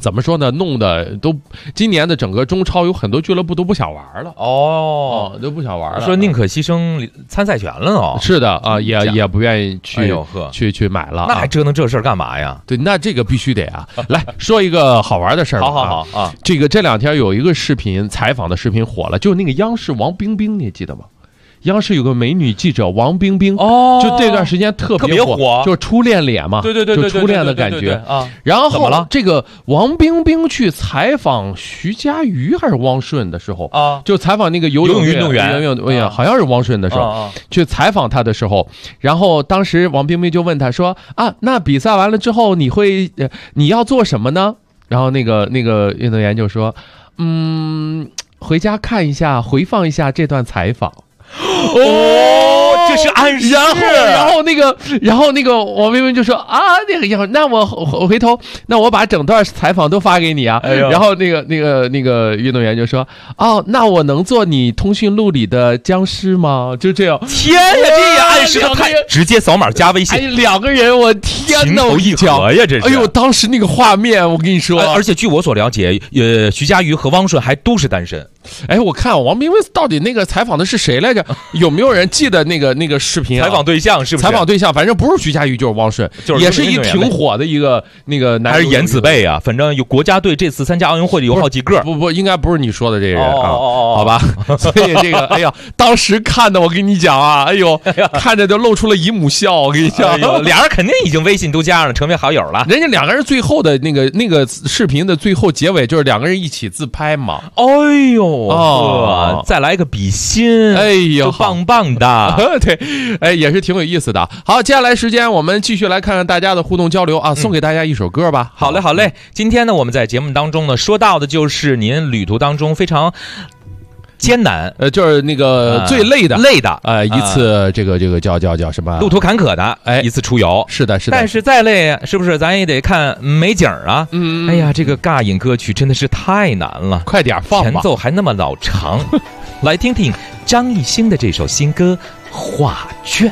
怎么说呢？弄的都今年的整个中超有很多俱乐部都不想玩了都不想玩了， 说宁可牺牲参赛权了哦。 是的啊，也不愿意去买了， 那还折腾这事儿干嘛呀？ 对，那这个必须得啊。来说一个好玩的事儿， 好啊， 这两天有一个视频采访的视频火了，就是那个央视王冰冰，你记得吗？央视有个美女记者王冰冰，就这段时间特别火，就是初恋脸嘛， 对， 就初恋的感觉啊。 然后怎么了？这个王冰冰去采访徐嘉余还是汪顺的时候啊，就采访那个游泳运动员，好像是汪顺的时候去采访他的时候，然后当时王冰冰就问他说啊，那比赛完了之后你要做什么呢？然后那个运动员就说，回家看一下，回放一下这段采访。 这是暗示。 然后那个王冰冰就说啊，那我回头，那我把整段采访都发给你啊。然后那个运动员就说，哦，那我能做你通讯录里的僵尸吗？就这样。 天呀，这也暗示的太直接扫码加微信。 两个人，我天哪， 情投意合呀，这是。 哎呦，当时那个画面，我跟你说， 而且据我所了解，徐嘉余和汪顺还都是单身。 哎，我看王冰冰到底那个采访的是谁来着？有没有人记得那个视频采访对象是不是？ 采访对象，反正不是徐嘉余就是汪顺，也是一挺火的一个那个男， 还是颜子辈啊？反正有国家队这次参加奥运会的有好几个。 不，应该不是你说的这个人啊，好吧？所以这个，哎呀，当时看的我跟你讲啊，哎呦，看着就露出了姨母笑。我跟你讲， 俩人肯定已经微信都加上了，成为好友了。 人家两个人最后的那个视频的最后结尾就是两个人一起自拍嘛。 哎呦。再来个比心， 哎呦， 棒棒的， 对，哎，也是挺有意思的。好，接下来时间我们继续来看看大家的互动交流啊，送给大家一首歌吧。 好嘞，今天呢，我们在节目当中呢，说到的就是您旅途当中非常艰难， 就是那个最累的一次这个叫什么路途坎坷的一次出游。 是的。 但是再累，是不是咱也得看美景啊？哎呀，这个尬影歌曲真的是太难了， 快点放吧， 前奏还那么老长。来听听张艺兴的这首新歌《画卷》。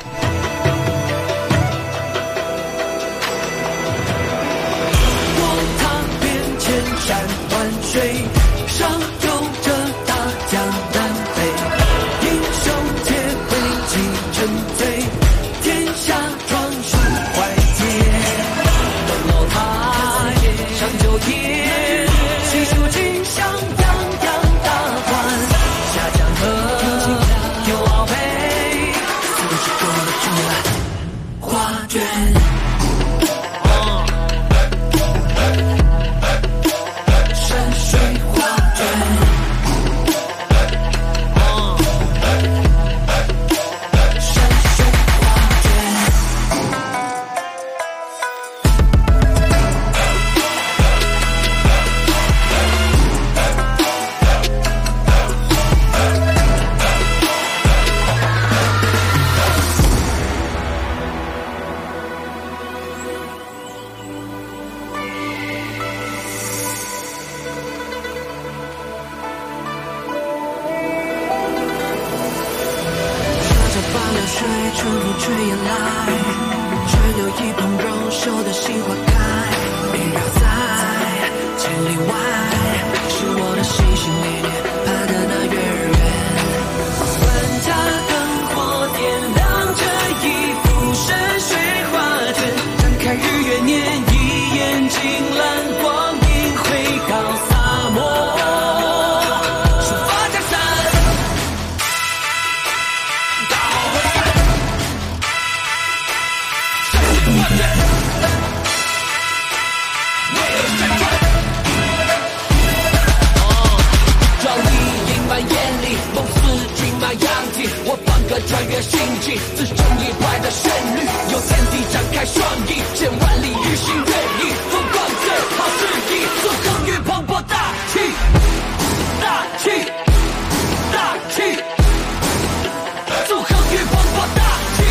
穿越星际，自成一派的旋律，由天地展开双翼，千万里日新月异，风光最好诗意，纵横于磅礴大气，大气，大气，纵横于磅礴大气。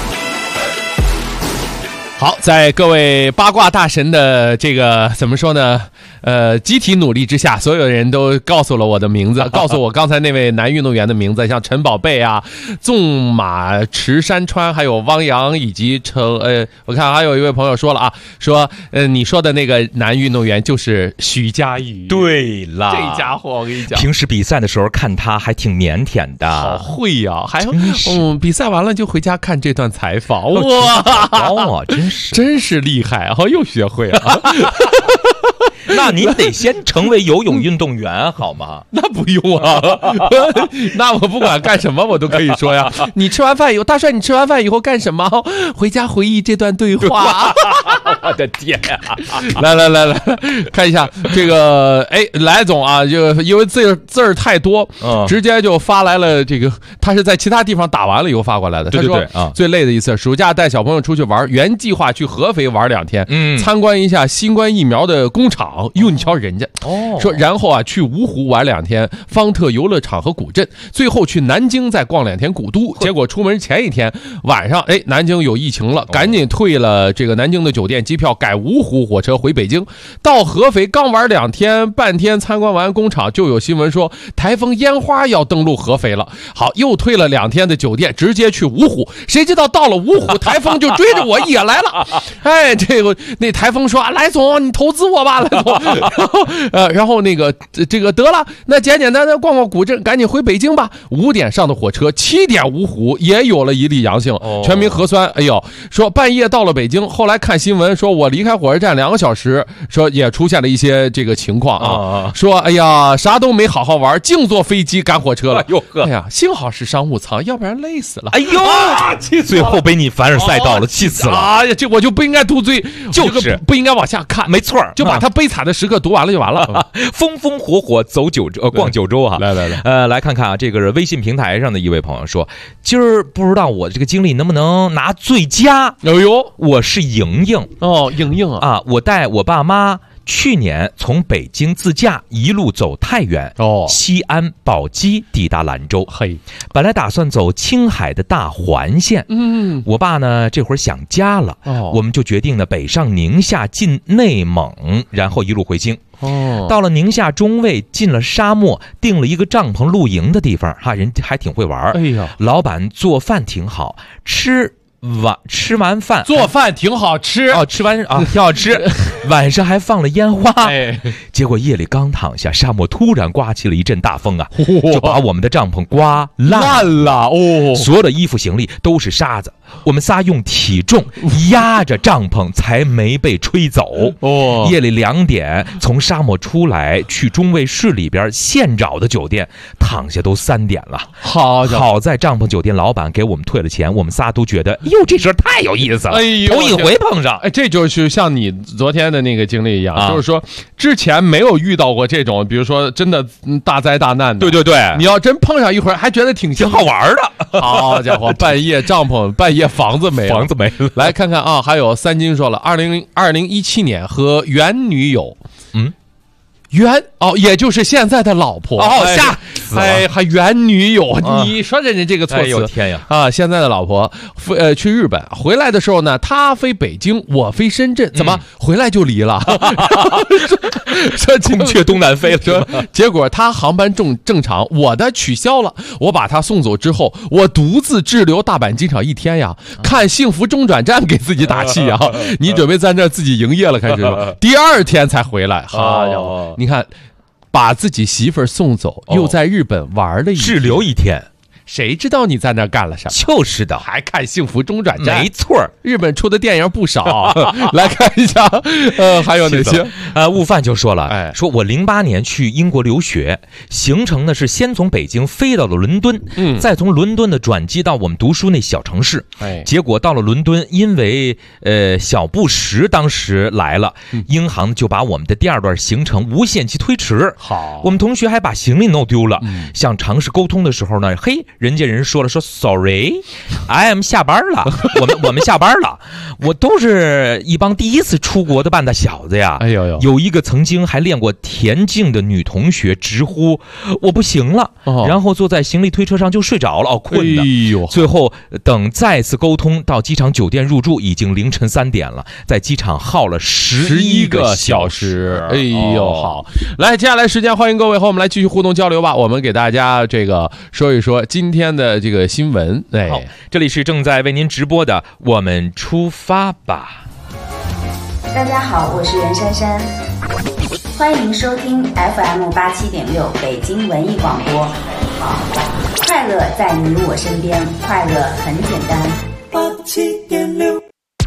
好，在各位八卦大神的这个怎么说呢？ 集体努力之下，所有人都告诉了我的名字，告诉我刚才那位男运动员的名字，像陈宝贝啊、纵马池山川，还有汪洋，以及我看还有一位朋友说了啊，说你说的那个男运动员就是徐嘉余。 对了， 这家伙我跟你讲， 平时比赛的时候看他还挺腼腆的， 好会呀、还有比赛完了就回家看这段采访， 哇， 真是厉害啊，又学会了。 那您得先成为游泳运动员好吗？ 那不用啊，那我不管干什么我都可以说呀。你吃完饭以后，大帅，你吃完饭以后干什么？回家回忆这段对话。 我的天呀、 来，看一下这个，来总啊，就因为字儿太多，直接就发来了这个，他是在其他地方打完了以后发过来的。 对啊，最累的一次，暑假带小朋友出去玩，原计划去合肥玩2天，参观一下新冠疫苗的工厂。哟，你瞧人家说，然后啊去芜湖玩2天，方特游乐场和古镇，最后去南京再逛2天古都。结果出门前一天晚上，南京有疫情了，赶紧退了这个南京的酒店机票，改芜湖火车回北京。到合肥刚玩2天，半天参观完工厂，就有新闻说台风烟花要登陆合肥了。好，又退了2天的酒店，直接去芜湖。谁知道到了芜湖，台风就追着我也来了。这个那台风说，来总，你投资我吧，来总。然后那个这个得了，那简简单单逛逛古镇，赶紧回北京吧。5点上的火车，7点芜湖也有了一例阳性，全民核酸。哎呦，说半夜到了北京，后来看新闻说我离开火车站2个小时，说也出现了一些这个情况啊，说哎呀啥都没好好玩，净坐飞机赶火车了。哎呀，幸好是商务舱，要不然累死了。 哎呦，最后被你凡尔赛到了，气死了。 哎呀，这我就不应该读罪，就是不应该往下看。 没错， 就把他悲惨的时刻读完了就完了。 风风火火走九州，逛九州啊！来看看啊，这个是微信平台上的一位朋友说，今儿不知道我这个经历能不能拿最佳。 哎呦， 我是莹莹哦，莹莹啊，我带我爸妈去年从北京自驾一路走太原，西安宝鸡抵达兰州。本来打算走青海的大环线，我爸呢这会儿想家了，我们就决定呢北上宁夏进内蒙，然后一路回京。到了宁夏中卫，进了沙漠，订了一个帐篷露营的地方，人还挺会玩。老板做饭挺好吃完饭做饭挺好吃吃完挺好吃，晚上还放了烟花。结果夜里刚躺下，沙漠突然刮起了一阵大风啊，就把我们的帐篷刮烂了所有的衣服行李都是沙子，我们仨用体重压着帐篷才没被吹走。夜里2点从沙漠出来，去中卫市里边现找的酒店，躺下都3点了。好在帐篷酒店老板给我们退了钱，我们仨都觉得这事太有意思了，头一回碰上。 这就是像你昨天的那个经历一样，就是说之前没有遇到过这种，比如说真的大灾大难的。 对， 你要真碰上一会儿，还觉得挺好玩的。 好家伙，半夜帐篷，半夜房子没了。来看看啊，还有三金说了，2017年和原女友，也就是现在的老婆吓死了， 还原女友，你说人家这个措辞， 哎呦天呀啊！现在的老婆去日本回来的时候呢，他飞北京，我飞深圳，怎么回来就离了？ 说空雀东南飞了， 结果他航班正常，我的取消了。我把他送走之后，我独自滞留大阪机场1天呀，看幸福中转站给自己打气呀。你准备在那自己营业了，开始第2天才回来。好家伙，你看，把自己媳妇儿送走，又在日本玩了滞留1天。 谁知道你在那干了什么？ 就是的， 还看幸福中转站， 没错， 日本出的电影不少。来看一下，还有哪些？ 悟饭就说了，说我08年去英国留学，行程呢是先从北京飞到了伦敦，再从伦敦的转机到我们读书那小城市。结果到了伦敦，因为小布什当时来了，英航就把我们的第2段行程无限期推迟。好，我们同学还把行李弄丢了，想尝试沟通的时候呢， 人家人说了，说 Sorry，I am 下班了，我们下班了，我都是一帮第一次出国的半大小子呀。 哎呦呦， 有一个曾经还练过田径的女同学直呼我不行了，然后坐在行李推车上就睡着了，困的。 哎呦， 最后等再次沟通到机场酒店入住，已经凌晨3点了，在机场耗了11个小时。 哎呦，好，来，接下来时间欢迎各位和我们来继续互动交流吧。我们给大家这个说一说今天的这个新闻。哎， 好，这里是正在为您直播的我们出发吧。 大家好，我是袁姗姗，欢迎收听 FM87.6 北京文艺广播。快乐在你我身边，快乐很简单。87.6。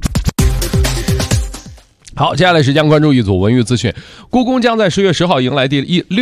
好，接下来时间关注一组文娱资讯。故宫将在10月10号迎来第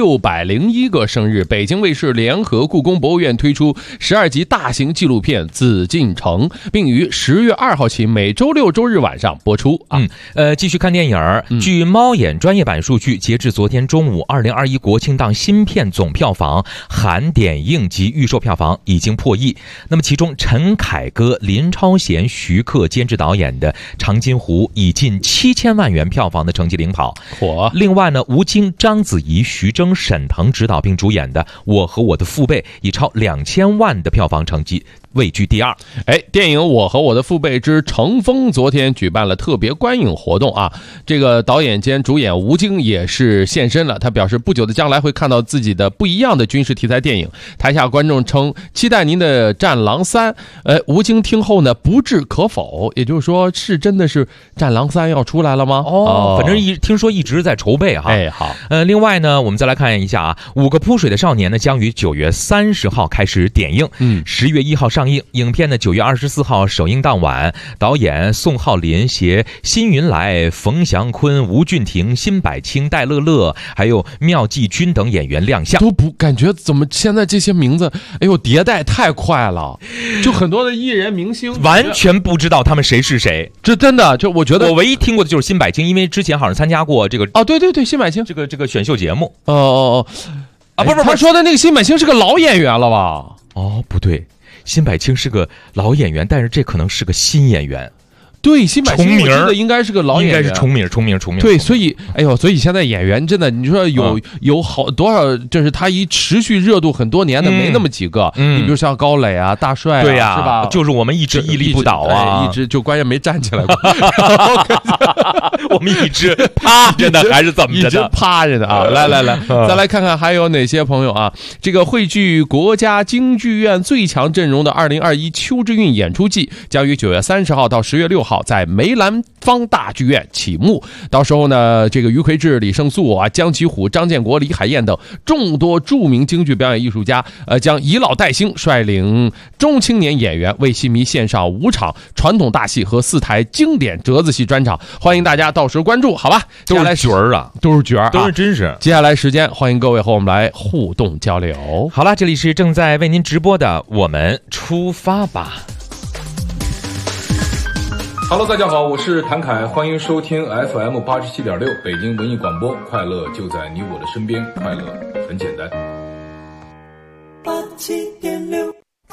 601个生日。北京卫视联合故宫博物院推出12集大型纪录片《紫禁城》，并于10月2号起每周6、周日晚上播出。 继续看电影。据猫眼专业版数据，截至昨天中午，2021国庆档新片总票房含点映及预售票房已经破亿。那么其中陈凯歌、林超贤、徐克监制导演的《长津湖》以近7000万元票房的成绩领跑。另外呢，吴京、章子怡、徐峥、沈腾执导并主演的《我和我的父辈》以超2000万的票房成绩位居第2。 电影《我和我的父辈之乘风》昨天举办了特别观影活动啊。这个导演兼主演吴京也是现身了，他表示不久的将来会看到自己的不一样的军事题材电影。台下观众称期待您的《战狼3》。吴京听后呢不置可否，也就是说是真的是《战狼3》要出来了吗？ 反正听说一直在筹备哈。 好。 另外呢，我们再来看一下啊，《5个扑水的少年》呢将于9月30号开始点映，10月1号上映。影片呢9月24号首映当晚，导演宋浩林携辛云来、冯祥坤、吴俊廷、辛柏青、戴乐乐还有妙纪君等演员亮相。 都不感觉怎么现在这些名字，哎呦，迭代太快了，就很多的艺人明星完全不知道他们谁是谁。 这真的，就我觉得我唯一听过的就是辛柏青，因为之前好像参加过这个对，辛柏青这个选秀节目。 不是，他说的那个辛柏青是个老演员了吧？ 不对，辛柏青是个老演员，但是这可能是个新演员。 对，辛柏青我记得应该是个老演员， 应该是重名。 对，所以现在演员真的，你说有好多少，就是他一持续热度很多年的没那么几个。你比如像高磊啊、大帅啊， 对呀， 是吧？ 就是我们一直屹立不倒啊， 一直就关键没站起来过。 我们一直趴着呢，还是怎么着的？ 一直趴着的啊！来，再来看看还有哪些朋友啊？这个汇聚国家京剧院最强阵容的2021秋之韵演出季将于9月30号到10月6号在梅兰芳大剧院启幕。到时候呢，这个于魁智、李胜素啊、江其虎、张建国、李海燕等众多著名京剧表演艺术家，将以老带新，率领中青年演员为戏迷献上5场传统大戏和4台经典折子戏专场。欢迎大家到时关注，好吧？ 都是角儿啊， 都是角儿， 都是真是。 接下来时间，欢迎各位和我们来互动交流。 好了，这里是正在为您直播的我们出发吧。 Hello， 大家好，我是谭凯，欢迎收听 FM 87.6北京文艺广播，快乐就在你我的身边，快乐很简单。87.6。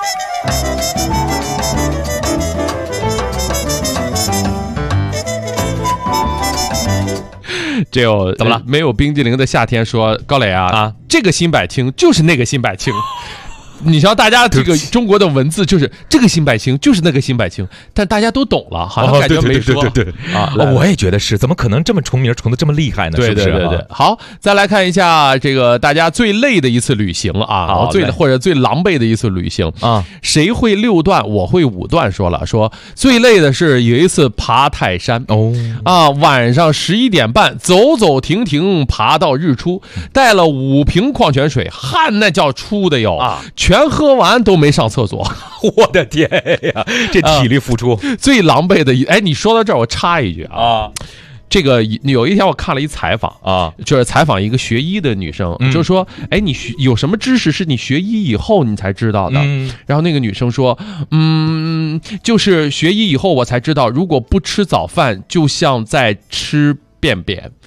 这有怎么了？没有冰激凌的夏天说高磊啊，这个辛柏青就是那个辛柏青。你像大家这个中国的文字就是这个辛柏青就是那个辛柏青，但大家都懂了，好像感觉没说。 对我也觉得是，怎么可能这么重名重的这么厉害呢？是不是？ 对。好，再来看一下这个大家最累的一次旅行啊，或者最狼狈的一次旅行啊。谁会6段，我会5段。说最累的是有一次爬泰山晚上11点半走走停停爬到日出，带了5瓶矿泉水，汗那叫出的哟全喝完都没上厕所。 我的天呀，这体力付出最狼狈的你说到这儿我插一句啊，这个有一天我看了一采访啊，就是采访一个学医的女生，就是说你有什么知识是你学医以后你才知道的？然后那个女生说就是学医以后我才知道，如果不吃早饭就像在吃便便。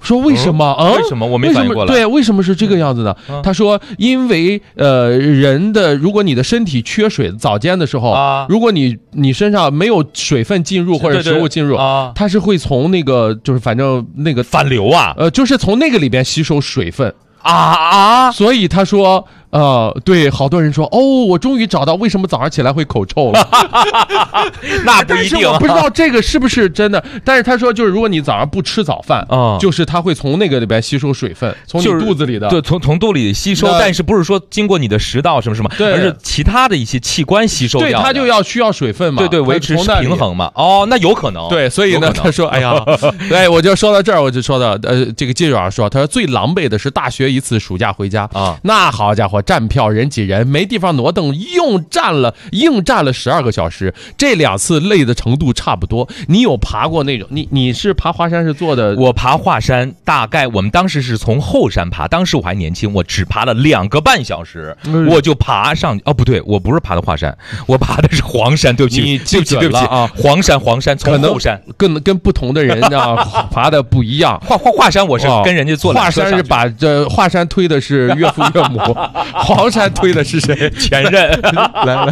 说为什么为什么我没反应过来？ 对，为什么是这个样子呢？他说，因为人的，如果你的身体缺水，早间的时候，如果你身上没有水分进入或者食物进入，它是会从那个就是反正那个反流啊， 就是从那个里边吸收水分啊， 所以他说。对，好多人说我终于找到为什么早上起来会口臭了。 那不一定， 但是我不知道这个是不是真的。但是他说，就是如果你早上不吃早饭，就是它会从那个里边吸收水分，从你肚子里的， 对，从肚里吸收，但是不是说经过你的食道什么什么，而是其他的一些器官吸收掉。 对，它就需要水分嘛， 对，维持平衡嘛。那有可能。 对，所以呢，他说，哎呀，对，我就说到这儿，我就说到这个记者说，他说最狼狈的是大学一次暑假回家那好家伙。站票人挤人，没地方挪凳，硬站了12个小时，这2次累的程度差不多。你有爬过那种？你是爬华山是做的？ 我爬华山，大概我们当时是从后山爬，当时我还年轻，我只爬了2个半小时，我就爬上。不对，我不是爬的华山，我爬的是黄山。对不起，对不起啊，黄山从后山， 跟不同的人爬的不一样。 华山我是跟人家坐华山是把华山推的是岳父岳母。黄山推的是谁？ 前任。 来，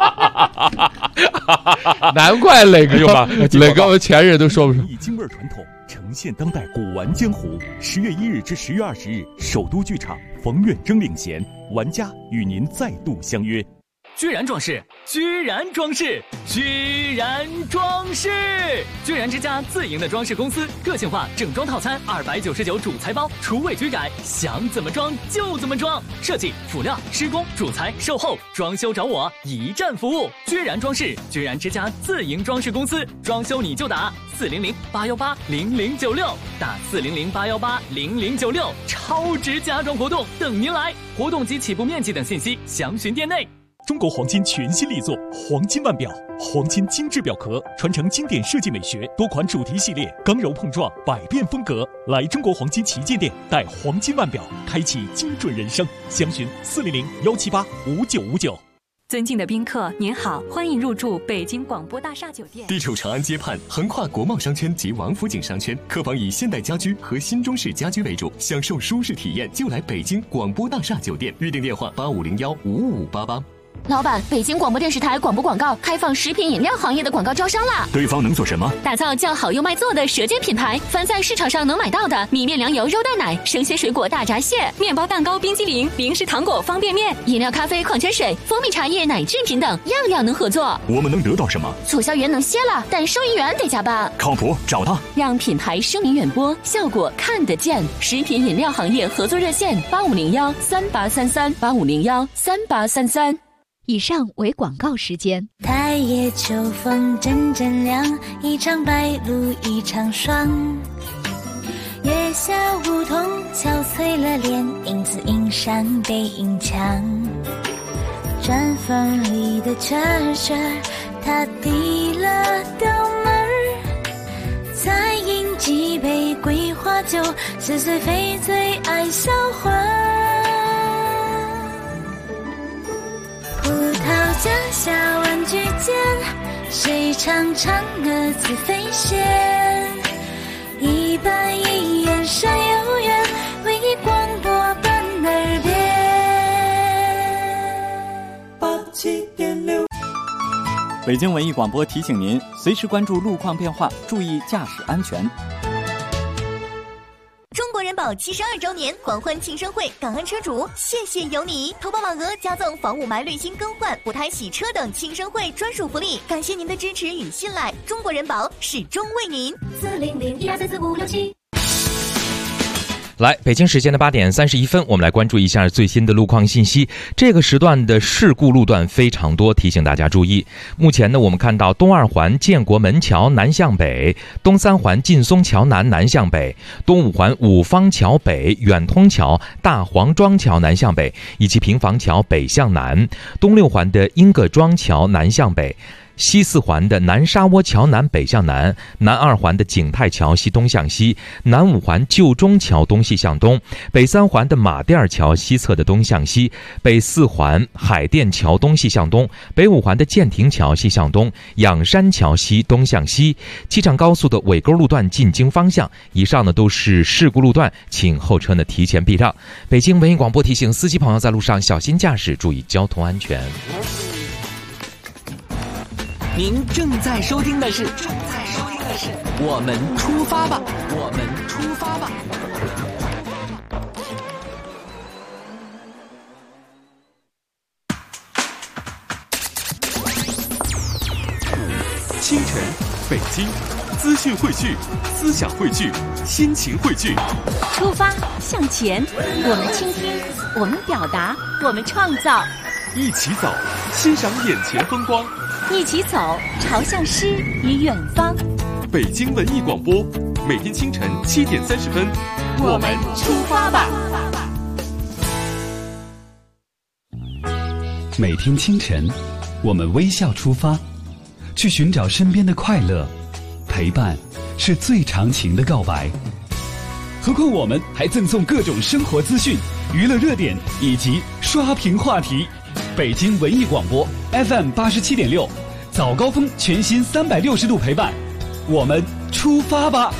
难怪磊哥前任都说不出。 以京味传统呈现当代古玩江湖。10月1日至10月20日，首都剧场，冯远征领衔，玩家与您再度相约。 居然装饰，居然装饰，居然装饰！居然之家自营的装饰公司，个性化整装套餐299主材包，厨卫居改，想怎么装就怎么装。设计、辅料、施工、主材、售后、装修找我，一站服务。居然装饰，居然之家自营装饰公司，装修你就打400-818-0096，打400-818-0096，超值家装活动等您来，活动及起步面积等信息详询店内。 中国黄金全新力作黄金腕表，黄金精致表壳，传承经典设计美学，多款主题系列，刚柔碰撞，百变风格。来中国黄金旗舰店，带黄金腕表，开启精准人生。详询400-178-5959。 尊敬的宾客，您好，欢迎入住北京广播大厦酒店。 地处长安街畔，横跨国贸商圈及王府井商圈，客房以现代家居和新中式家居为主，享受舒适体验就来北京广播大厦酒店。预订电话8501-55588。 老板，北京广播电视台广播广告开放食品饮料行业的广告招商啦！ 对方能做什么？ 打造叫好又卖座的舌尖品牌，凡在市场上能买到的米面粮油肉蛋奶、生鲜水果大闸蟹、 面包蛋糕、冰激凌、零食糖果、方便面、 饮料、咖啡、矿泉水、蜂蜜茶叶、奶制品等，样样能合作。 我们能得到什么？ 促销员能歇了，但收银员得加班。 靠谱，找他， 让品牌声名远播，效果看得见。食品饮料行业合作热线8501-3833，8501-3833。 以上为广告时间。 太夜秋风阵阵凉，一场白露一场霜。月下梧桐憔悴了脸，影子映上背影墙。砖缝里的圈圈，他递了刀门儿。再饮几杯桂花酒，似碎非醉爱销魂。葡萄架下玩具间，谁唱嫦娥自飞仙？一板一眼山有缘，为你广播伴耳边。 87.6，北京文艺广播提醒您，随时关注路况变化，注意驾驶安全。 中国人保72周年狂欢庆生会，感恩车主，谢谢有你！投保满额加赠防雾霾滤芯更换、补胎洗车等庆生会专属福利，感谢您的支持与信赖，中国人保始终为您。400-1234567。 来，北京时间的8点31分，我们来关注一下最新的路况信息。这个时段的事故路段非常多，提醒大家注意。目前呢，我们看到东2环建国门桥南向北，东3环劲松桥南南向北，东5环五方桥北远通桥大黄庄桥南向北，以及平房桥北向南，东6环的英各庄桥南向北。 西4环的南沙窝桥南北向南，南2环的景泰桥西东向西，南5环旧中桥东西向东，北3环的马甸桥西侧的东向西，北4环海淀桥东西向东，北5环的建亭桥西向东，仰山桥西东向西，机场高速的尾沟路段进京方向。以上呢都是事故路段，请后车呢提前避让。北京文艺广播提醒司机朋友在路上小心驾驶，注意交通安全。 您正在收听的是我们出发吧，我们出发吧。 清晨，北京，资讯汇聚，思想汇聚，心情汇聚。 出发，向前，我们倾听，我们表达，我们创造。 一起走，欣赏眼前风光。 一起走，朝向诗与远方。 北京文艺广播，每天清晨7点30分， 我们出发吧。 每天清晨，我们微笑出发，去寻找身边的快乐。陪伴是最长情的告白。何况我们还赠送各种生活资讯、娱乐热点以及刷屏话题。北京文艺广播 FM 87.6，早高峰全新360度陪伴，我们出发吧。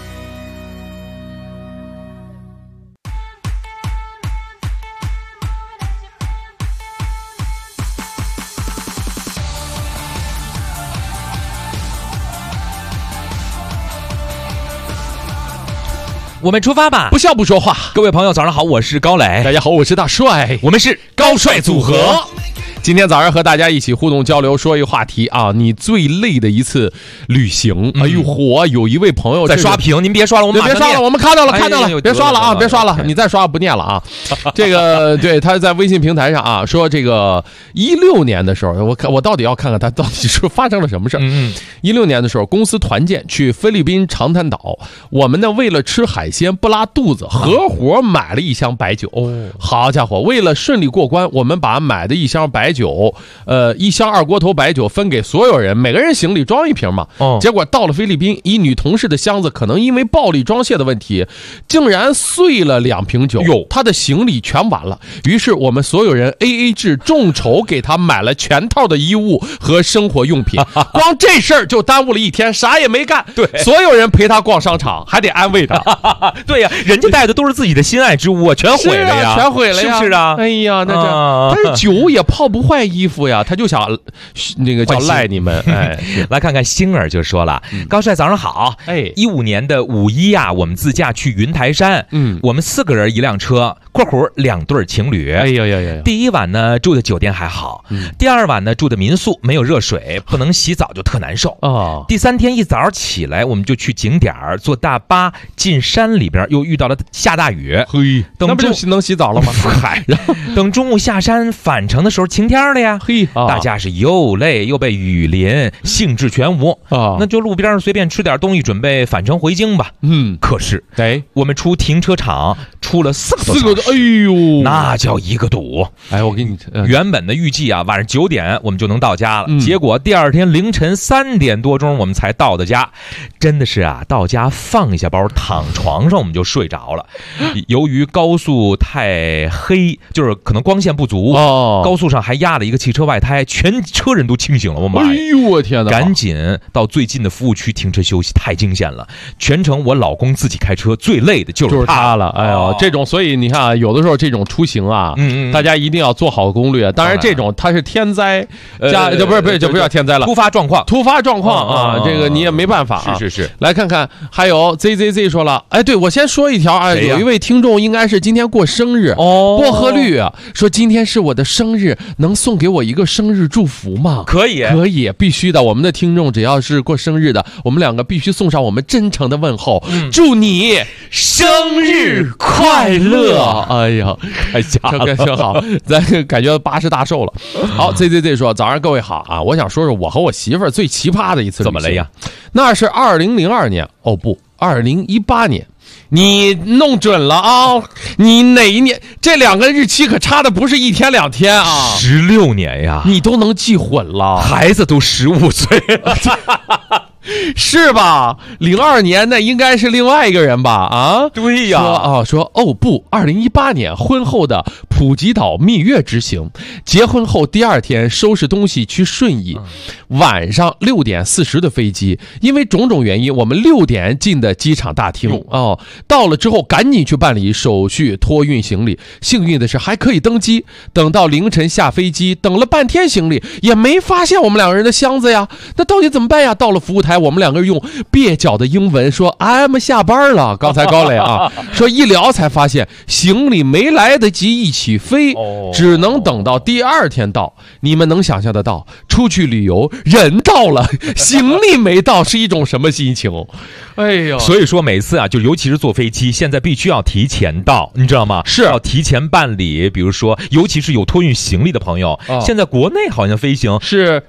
我们出发吧， 不笑不说话。 各位朋友早上好，我是高磊。 大家好，我是大帅。 我们是高帅组合。 今天早上和大家一起互动交流，说一个话题啊，你最累的一次旅行。哎呦火！有一位朋友在刷屏，您别刷了，我们别刷了，我们看到了，别刷了啊，别刷了，你再刷不念了啊。这个对，他在微信平台上啊说，这个16年的时候，我到底要看看他到底是发生了什么事。16年的时候，公司团建去菲律宾长滩岛，我们呢为了吃海鲜不拉肚子，合伙买了一箱白酒。好家伙，为了顺利过关，我们把买的一箱白酒，一箱2锅头白酒分给所有人，每个人行李装1瓶嘛。结果到了菲律宾，一女同事的箱子可能因为暴力装卸的问题，竟然碎了2瓶酒，她的行李全完了。于是我们所有人 AA 制众筹给她买了全套的衣物和生活用品，光这事儿就耽误了1天，啥也没干。对，所有人陪她逛商场，还得安慰她。 对呀，人家带的都是自己的心爱之物啊，全毁了呀， 全毁了呀， 是不是啊？ 哎呀，那这但是酒也泡不坏衣服呀，他就想那个叫赖你们。哎， 来看看星儿就说了，高帅早上好。15年的5一啊，我们自驾去云台山，我们4个人1辆车（括弧2对情侣）。 哎呀呀呀！ 第1晚呢住的酒店还好，第2晚呢住的民宿，没有热水，不能洗澡就特难受。第3天一早起来，我们就去景点坐大巴进山里边，又遇到了下大雨。 嘿，那不就能洗澡了吗？ 嗨，等中午下山返程的时候晴天了呀。嘿，大家是又累又被雨淋，兴致全无啊，那就路边随便吃点东西，准备返程回京吧。可是我们出停车场出了4个， 哎呦， 那叫一个堵。 哎，我给你原本的预计啊，晚上9点我们就能到家了，结果第2天凌晨3点多钟我们才到的家。真的是啊，到家放下包躺床上我们就睡着了。由于高速太黑，就是可能光线不足，高速上还压了一个汽车外胎，全车人都清醒了。我妈呀！ 哎呦我天哪！ 赶紧到最近的服务区停车休息，太惊险了。全程我老公自己开车，最累的就是他了。哎呦，这种所以你看啊，有的时候这种出行啊，大家一定要做好攻略。当然，这种它是天灾加，这不是叫天灾了， 突发状况啊，这个你也没办法啊。 是。 来看看，还有 ZZZ 说了，哎，对我先说一条啊，有一位听众应该是今天过生日，薄荷绿啊，说今天是我的生日，能送给我一个生日祝福吗？ 可以， 必须的。我们的听众只要是过生日的，我们2个必须送上我们真诚的问候，祝你生日快乐！哎呀，太假了，真好，咱感觉80大寿了。好 ，ZZZ 说早上各位好啊，我想说说我和我媳妇儿最奇葩的一次旅行。 怎么了呀？ 那是2002年，哦不，2018年。你弄准了啊！你哪一年？ 这两个日期可差的不是1天2天啊 ，16年呀， 你都能记混了， 孩子都15岁了。 是吧？02年那应该是另外一个人吧？啊， 对呀。 说哦不，2018年婚后的普吉岛蜜月之行，结婚后第2天收拾东西去顺义，晚上6点40的飞机，因为种种原因，我们6点进的机场大厅到了之后赶紧去办理手续，托运行李。幸运的是还可以登机，等到凌晨下飞机，等了半天行李也没发现我们2个人的箱子呀，那到底怎么办呀？到了服务台，我们2个人用蹩脚的英文说 I'm 下班了。刚才高磊说一聊才发现行李没来得及一起飞，只能等到第2天到。你们能想象得到出去旅游人到了行李没到是一种什么心情？哎呦， 所以说每次就尤其是坐飞机，现在必须要提前到，你知道吗？ 是要提前办理。比如说尤其是有托运行李的朋友，现在国内好像飞行是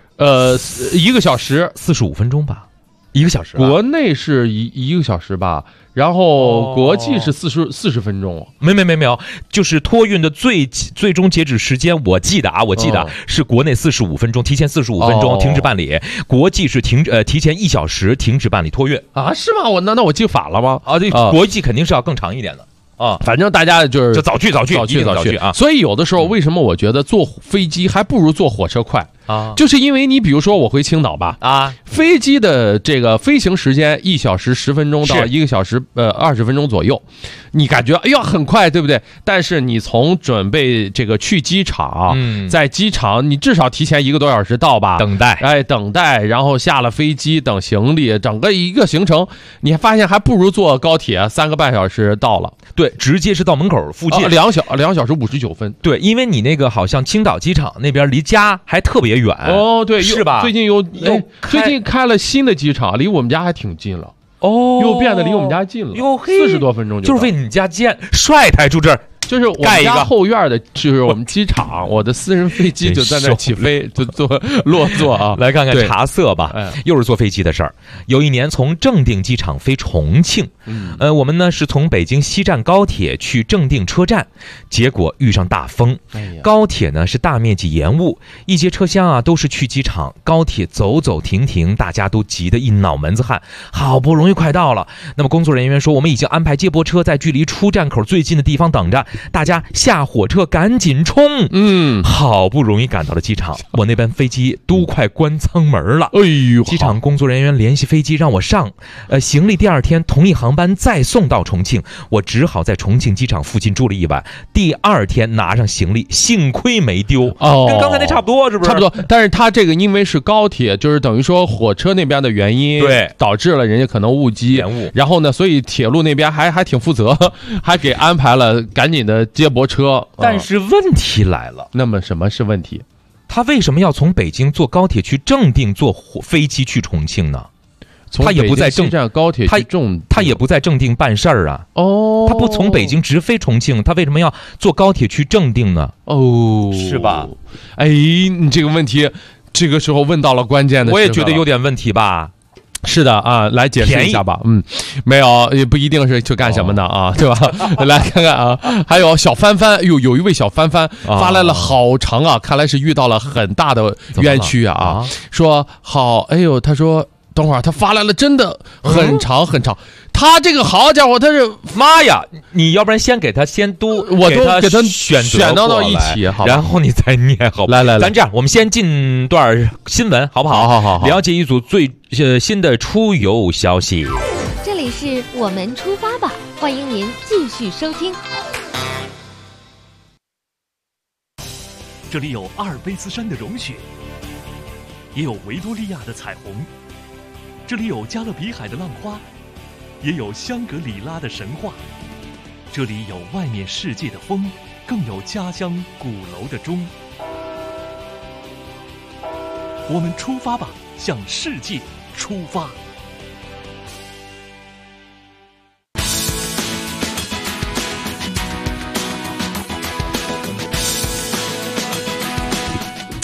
1个小时 45分钟吧，1个小时。 国内是一个小时吧，然后国际是40分钟。 没有，就是托运的最终截止时间，我记得是国内45分钟，提前45分钟停止办理，国际是提前1小时停止办理托运啊？是吗？那我记反了吗？ 对，国际肯定是要更长一点的。 反正大家就早去啊！ 所以有的时候为什么我觉得坐飞机还不如坐火车快啊？就是因为你比如说我回青岛吧飞机的这个飞行时间1小时10分钟到1个小时20分钟左右，你感觉哎呀很快，对不对？但是你从准备这个去机场，在机场你至少提前1个多小时到吧，等待，然后下了飞机等行李，整个一个行程，你发现还不如坐高铁3个半小时到了。 对，直接是到门口附近 ，2小时59分。 对，因为你那个好像青岛机场那边离家还特别远对， 是吧？ 最近开了新的机场，离我们家还挺近了又变得离我们家近了，40多分钟就是为你家建帅台住这儿。 就是我们家后院的，就是我们机场，我的私人飞机就在那起飞，就落座啊。 来看看茶色吧，又是坐飞机的事儿。有一年从正定机场飞重庆，我们呢是从北京西站高铁去正定车站，结果遇上大风，高铁呢是大面积延误，一节车厢都是去机场，高铁走走停停，大家都急得一脑门子汗，好不容易快到了。那么工作人员说，我们已经安排接驳车在距离出站口最近的地方等着。大家下火车赶紧冲，好不容易赶到了机场，我那班飞机都快关舱门了。机场工作人员联系飞机让我上，行李第2天同一航班再送到重庆，我只好在重庆机场附近住了1晚，第2天拿上行李，幸亏没丢。跟刚才那差不多，是不是？ 差不多，但是他这个因为是高铁，就是等于说火车那边的原因， 对， 导致了人家可能误机延误， 然后呢，所以铁路那边还挺负责，还给安排了赶紧的接驳车。 但是问题来了， 那么什么是问题？ 他为什么要从北京坐高铁去正定，坐飞机去重庆呢？他也不在正站高铁去他也不在正定办事儿啊。他不从北京直飞重庆，他为什么要坐高铁去正定呢？是吧？ 你这个问题这个时候问到了关键的， 我也觉得有点问题吧。 是的啊，来解释一下吧。没有，也不一定是去干什么的对吧？来看看还有小帆帆，有一位小帆帆发来了好长看来是遇到了很大的冤屈说好，他说等会儿他发来了真的很长很长。他这个好家伙，他是妈呀！你要不然先给他我都给他选到一起，好， 然后你再念，好吧？ 来， 咱这样，我们先进段新闻，好不好？ 好， 了解一组最新的出游消息。 这里是我们出发吧，欢迎您继续收听。 这里有阿尔卑斯山的融雪，也有维多利亚的彩虹，这里有加勒比海的浪花。也有香格里拉的神话，这里有外面世界的风，更有家乡鼓楼的钟。我们出发吧，向世界出发。 好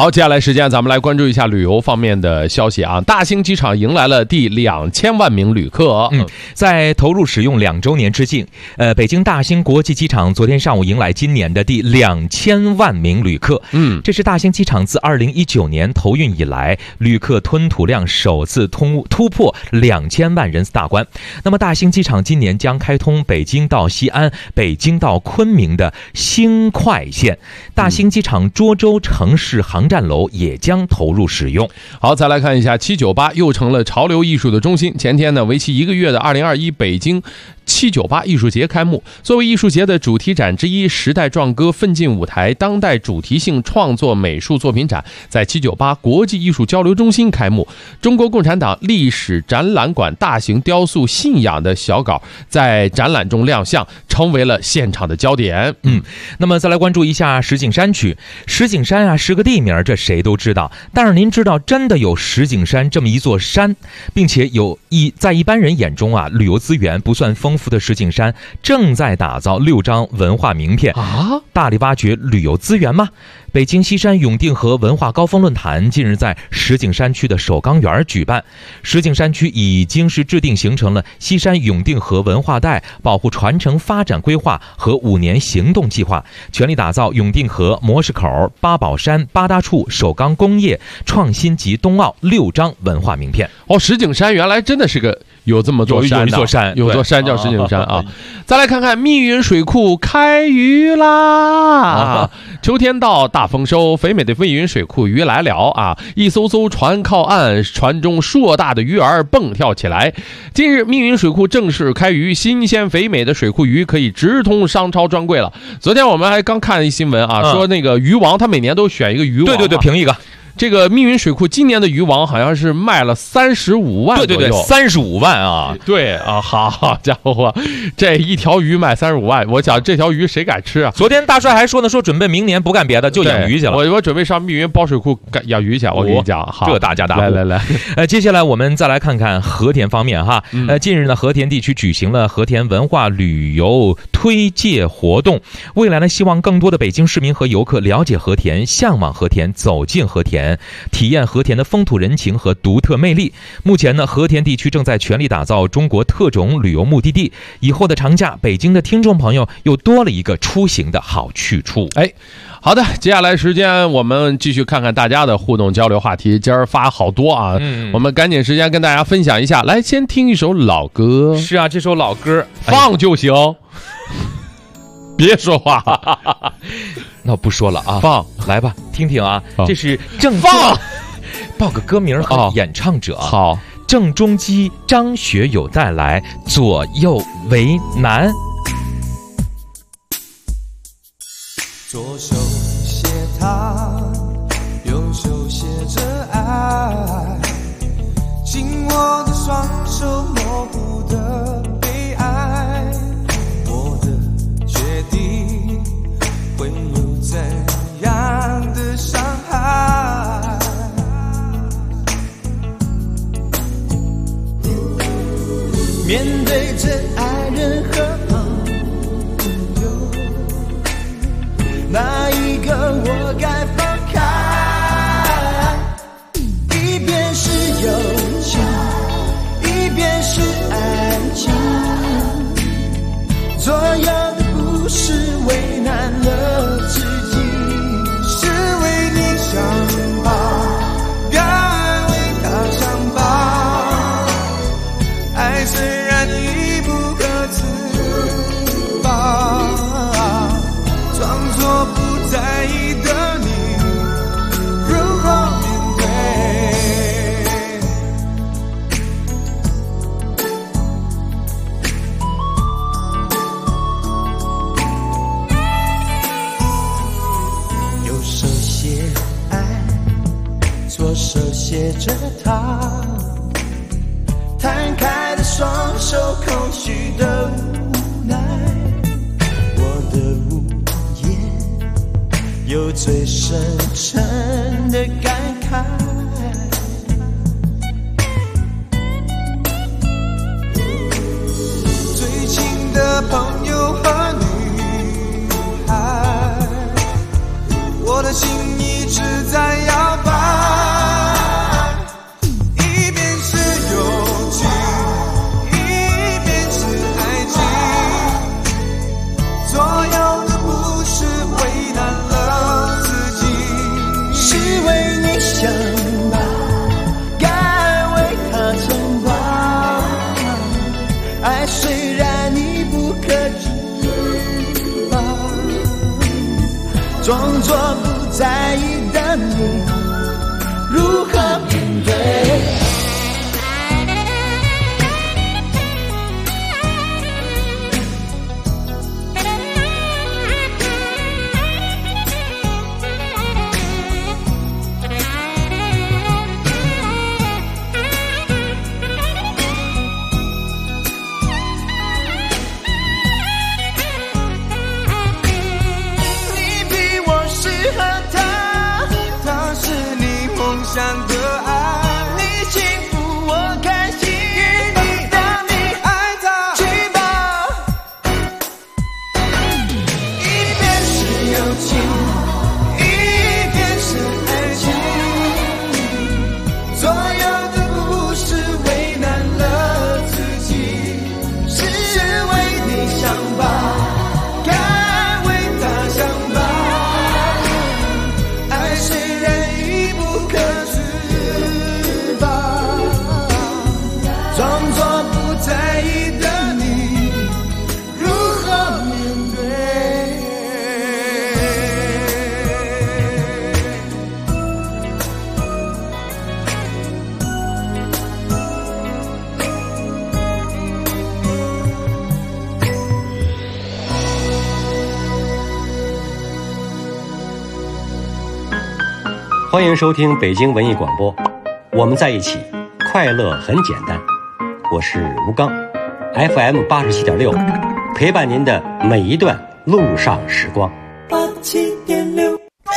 好，接下来时间咱们来关注一下旅游方面的消息啊。大兴机场迎来了第2000万名旅客。 在投入使用2周年之际，北京大兴国际机场昨天上午迎来今年的第2000万名旅客。这是大兴机场自2019年投运以来，旅客吞吐量首次突破2000万人次大关。那么大兴机场今年将开通北京到西安、北京到昆明的新快线，大兴机场涿州城市航站楼也将投入使用。 好，再来看一下798又成了潮流艺术的中心。前天呢，为期1个月的2021北京798艺术节开幕。作为艺术节的主题展之一，时代壮歌奋进舞台当代主题性创作美术作品展在798国际艺术交流中心开幕。中国共产党历史展览馆大型雕塑信仰的小稿在展览中亮相，成为了现场的焦点。 那么再来关注一下石景山区。石景山啊是个地名，这谁都知道，但是您知道真的有石景山这么一座山，并且在一般人眼中啊，旅游资源不算丰富的石景山正在打造6张文化名片啊，大力挖掘旅游资源吗？北京西山永定河文化高峰论坛近日在石景山区的首钢园举办。石景山区已经是制定形成了西山永定河文化带保护传承发展规划和5年行动计划，全力打造永定河、模式口、八宝山、八大处、首钢工业、创新及冬奥6张文化名片。 石景山原来真的是个有这么座山，有座山叫石景山啊。再来看看密云水库开鱼啦！秋天到，大丰收，肥美的密云水库鱼来了啊！一艘艘船靠岸，船中硕大的鱼儿蹦跳起来。近日，密云水库正式开鱼，新鲜肥美的水库鱼可以直通商超专柜了。昨天我们还刚看一新闻啊，说那个鱼王他每年都选一个鱼王， 对，评一个。 这个密云水库今年的鱼王好像是卖了35万左右， 对，35万啊！ 对啊，好家伙，这一条鱼卖35万，我想这条鱼谁敢吃啊？ 昨天大帅还说呢，说准备明年不干别的，就养鱼去了。 我准备上密云包水库养鱼去，我跟你讲，好， 这大家大户。 来， 接下来我们再来看看和田方面哈。近日呢，和田地区举行了和田文化旅游推介活动，未来呢，希望更多的北京市民和游客了解和田，向往和田，走进和田。体验和田的风土人情和独特魅力。目前呢，和田地区正在全力打造中国特种旅游目的地。以后的长假，北京的听众朋友又多了一个出行的好去处。 好的，接下来时间我们继续看看大家的互动交流话题。今儿发好多啊，我们赶紧时间跟大家分享一下。来，先听一首老歌。 是啊，这首老歌放就行，别说话。 那我不说了啊， 放来吧，听听啊，这是郑放， 报个歌名和演唱者。 好， 郑中基、张学友带来《左右为难》。 左手写他，右手写着爱，紧握的双手，模糊的悲哀。我的决定会有怎样的伤害？面对真爱人和朋友，哪一个我该放开？一边是友情，一边是爱情，左右的不是为难了自己，是为你想吧，该为他想吧。爱虽然已不可自拔，装作不在意的你如何面对？右手写爱，左手写着他，摊开的双手，空虚的无奈。我的无言有最深沉的感慨。最亲的朋友和女孩，我的心一直在摇装作不在意的你，如何面对？想的爱，你幸福我开心，你当你爱他，去吧。一边是友情，一边是爱情，所有的故事为难了自己，是为你想吧，该为他想吧，爱虽然已不可欢迎收听北京文艺广播，我们在一起，快乐很简单。我是吴刚 ，FM 87.6，陪伴您的每一段路上时光。 87.6。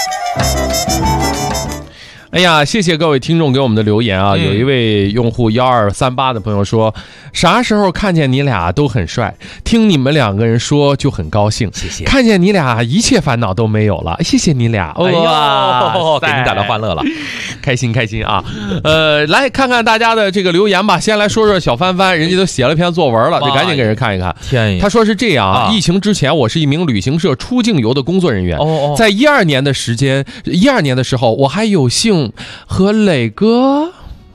哎呀，谢谢各位听众给我们的留言啊！有一位用户1238的朋友说，啥时候看见你俩都很帅，听你们两个人说就很高兴。 谢谢， 看见你俩一切烦恼都没有了，谢谢你俩。 哎呦，给您带来欢乐了， 开心开心啊！来看看大家的这个留言吧。先来说说小帆帆，人家都写了篇作文了，得赶紧给人看一看。 天呀！ 他说是这样啊，疫情之前我是一名旅行社出境游的工作人员，在12年的时候，我还有幸和磊哥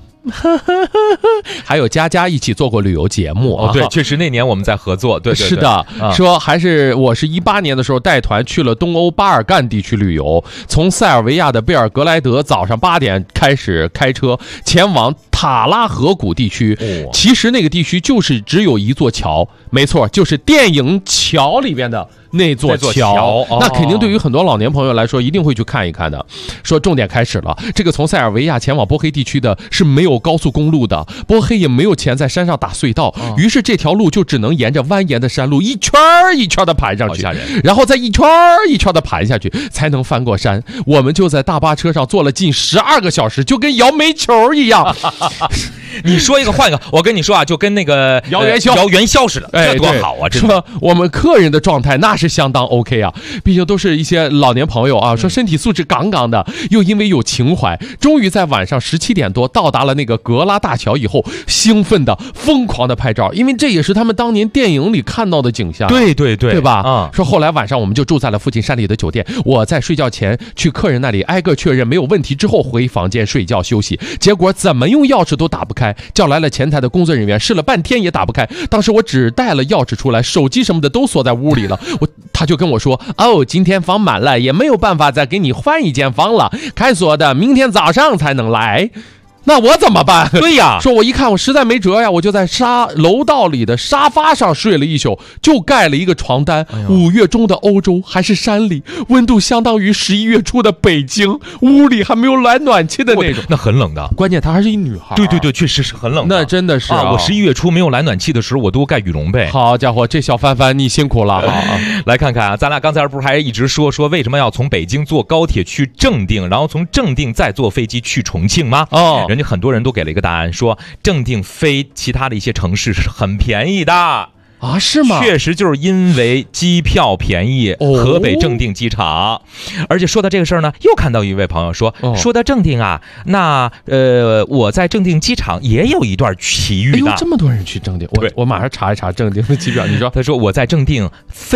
还有佳佳一起做过旅游节目啊。 对，确实那年我们在合作。对， 是的，说我是18年的时候带团去了东欧巴尔干地区旅游，从塞尔维亚的贝尔格莱德早上8点开始开车前往塔拉河谷地区。其实那个地区就是只有一座桥，没错，就是电影《桥》里边的那座桥。那肯定对于很多老年朋友来说一定会去看一看的。说重点开始了，这个从塞尔维亚前往波黑地区的是没有高速公路的，波黑也没有钱在山上打隧道，于是这条路就只能沿着蜿蜒的山路一圈一圈的盘上去，然后再一圈一圈的盘下去才能翻过山。我们就在大巴车上坐了近12个小时，就跟摇煤球一样。 你说一个换一个，我跟你说啊，就跟那个摇元宵似的，这多好啊！ 说我们客人的状态那是相当 OK 啊，毕竟都是一些老年朋友啊，说身体素质杠杠的，又因为有情怀，终于在晚上17点多到达了那个格拉大桥以后，兴奋的疯狂的拍照，因为这也是他们当年电影里看到的景象。对吧？说后来晚上我们就住在了附近山里的酒店，我在睡觉前去客人那里挨个确认没有问题之后回房间睡觉休息，结果怎么用钥匙都打不开，叫来了前台的工作人员，试了半天也打不开。当时我只带了钥匙出来，手机什么的都锁在屋里了。他就跟我说，今天房满了，也没有办法再给你换一间房了，开锁的，明天早上才能来。那我怎么办？ 对呀， 说我一看我实在没辙呀，我就在楼道里的沙发上睡了一宿，就盖了一个床单。5月中的欧洲还是山里，温度相当于11月初的北京，屋里还没有来暖气的那种， 那很冷的。 关键她还是一女孩。 对，确实是很冷的。 那真的是我11月初没有来暖气的时候，我都盖羽绒被。 好家伙，这小帆帆你辛苦了。 来看看啊，咱俩刚才不是还一直说为什么要从北京坐高铁去正定，然后从正定再坐飞机去重庆吗？人家很多人都给了一个答案，说正定飞其他的一些城市是很便宜的啊，是吗？ 确实就是因为机票便宜，河北正定机场。而且说到这个事儿呢，又看到一位朋友说到正定啊，那我在正定机场也有一段奇遇的。 这么多人去正定，我马上查一查正定的机票。你说， 他说我在正定飞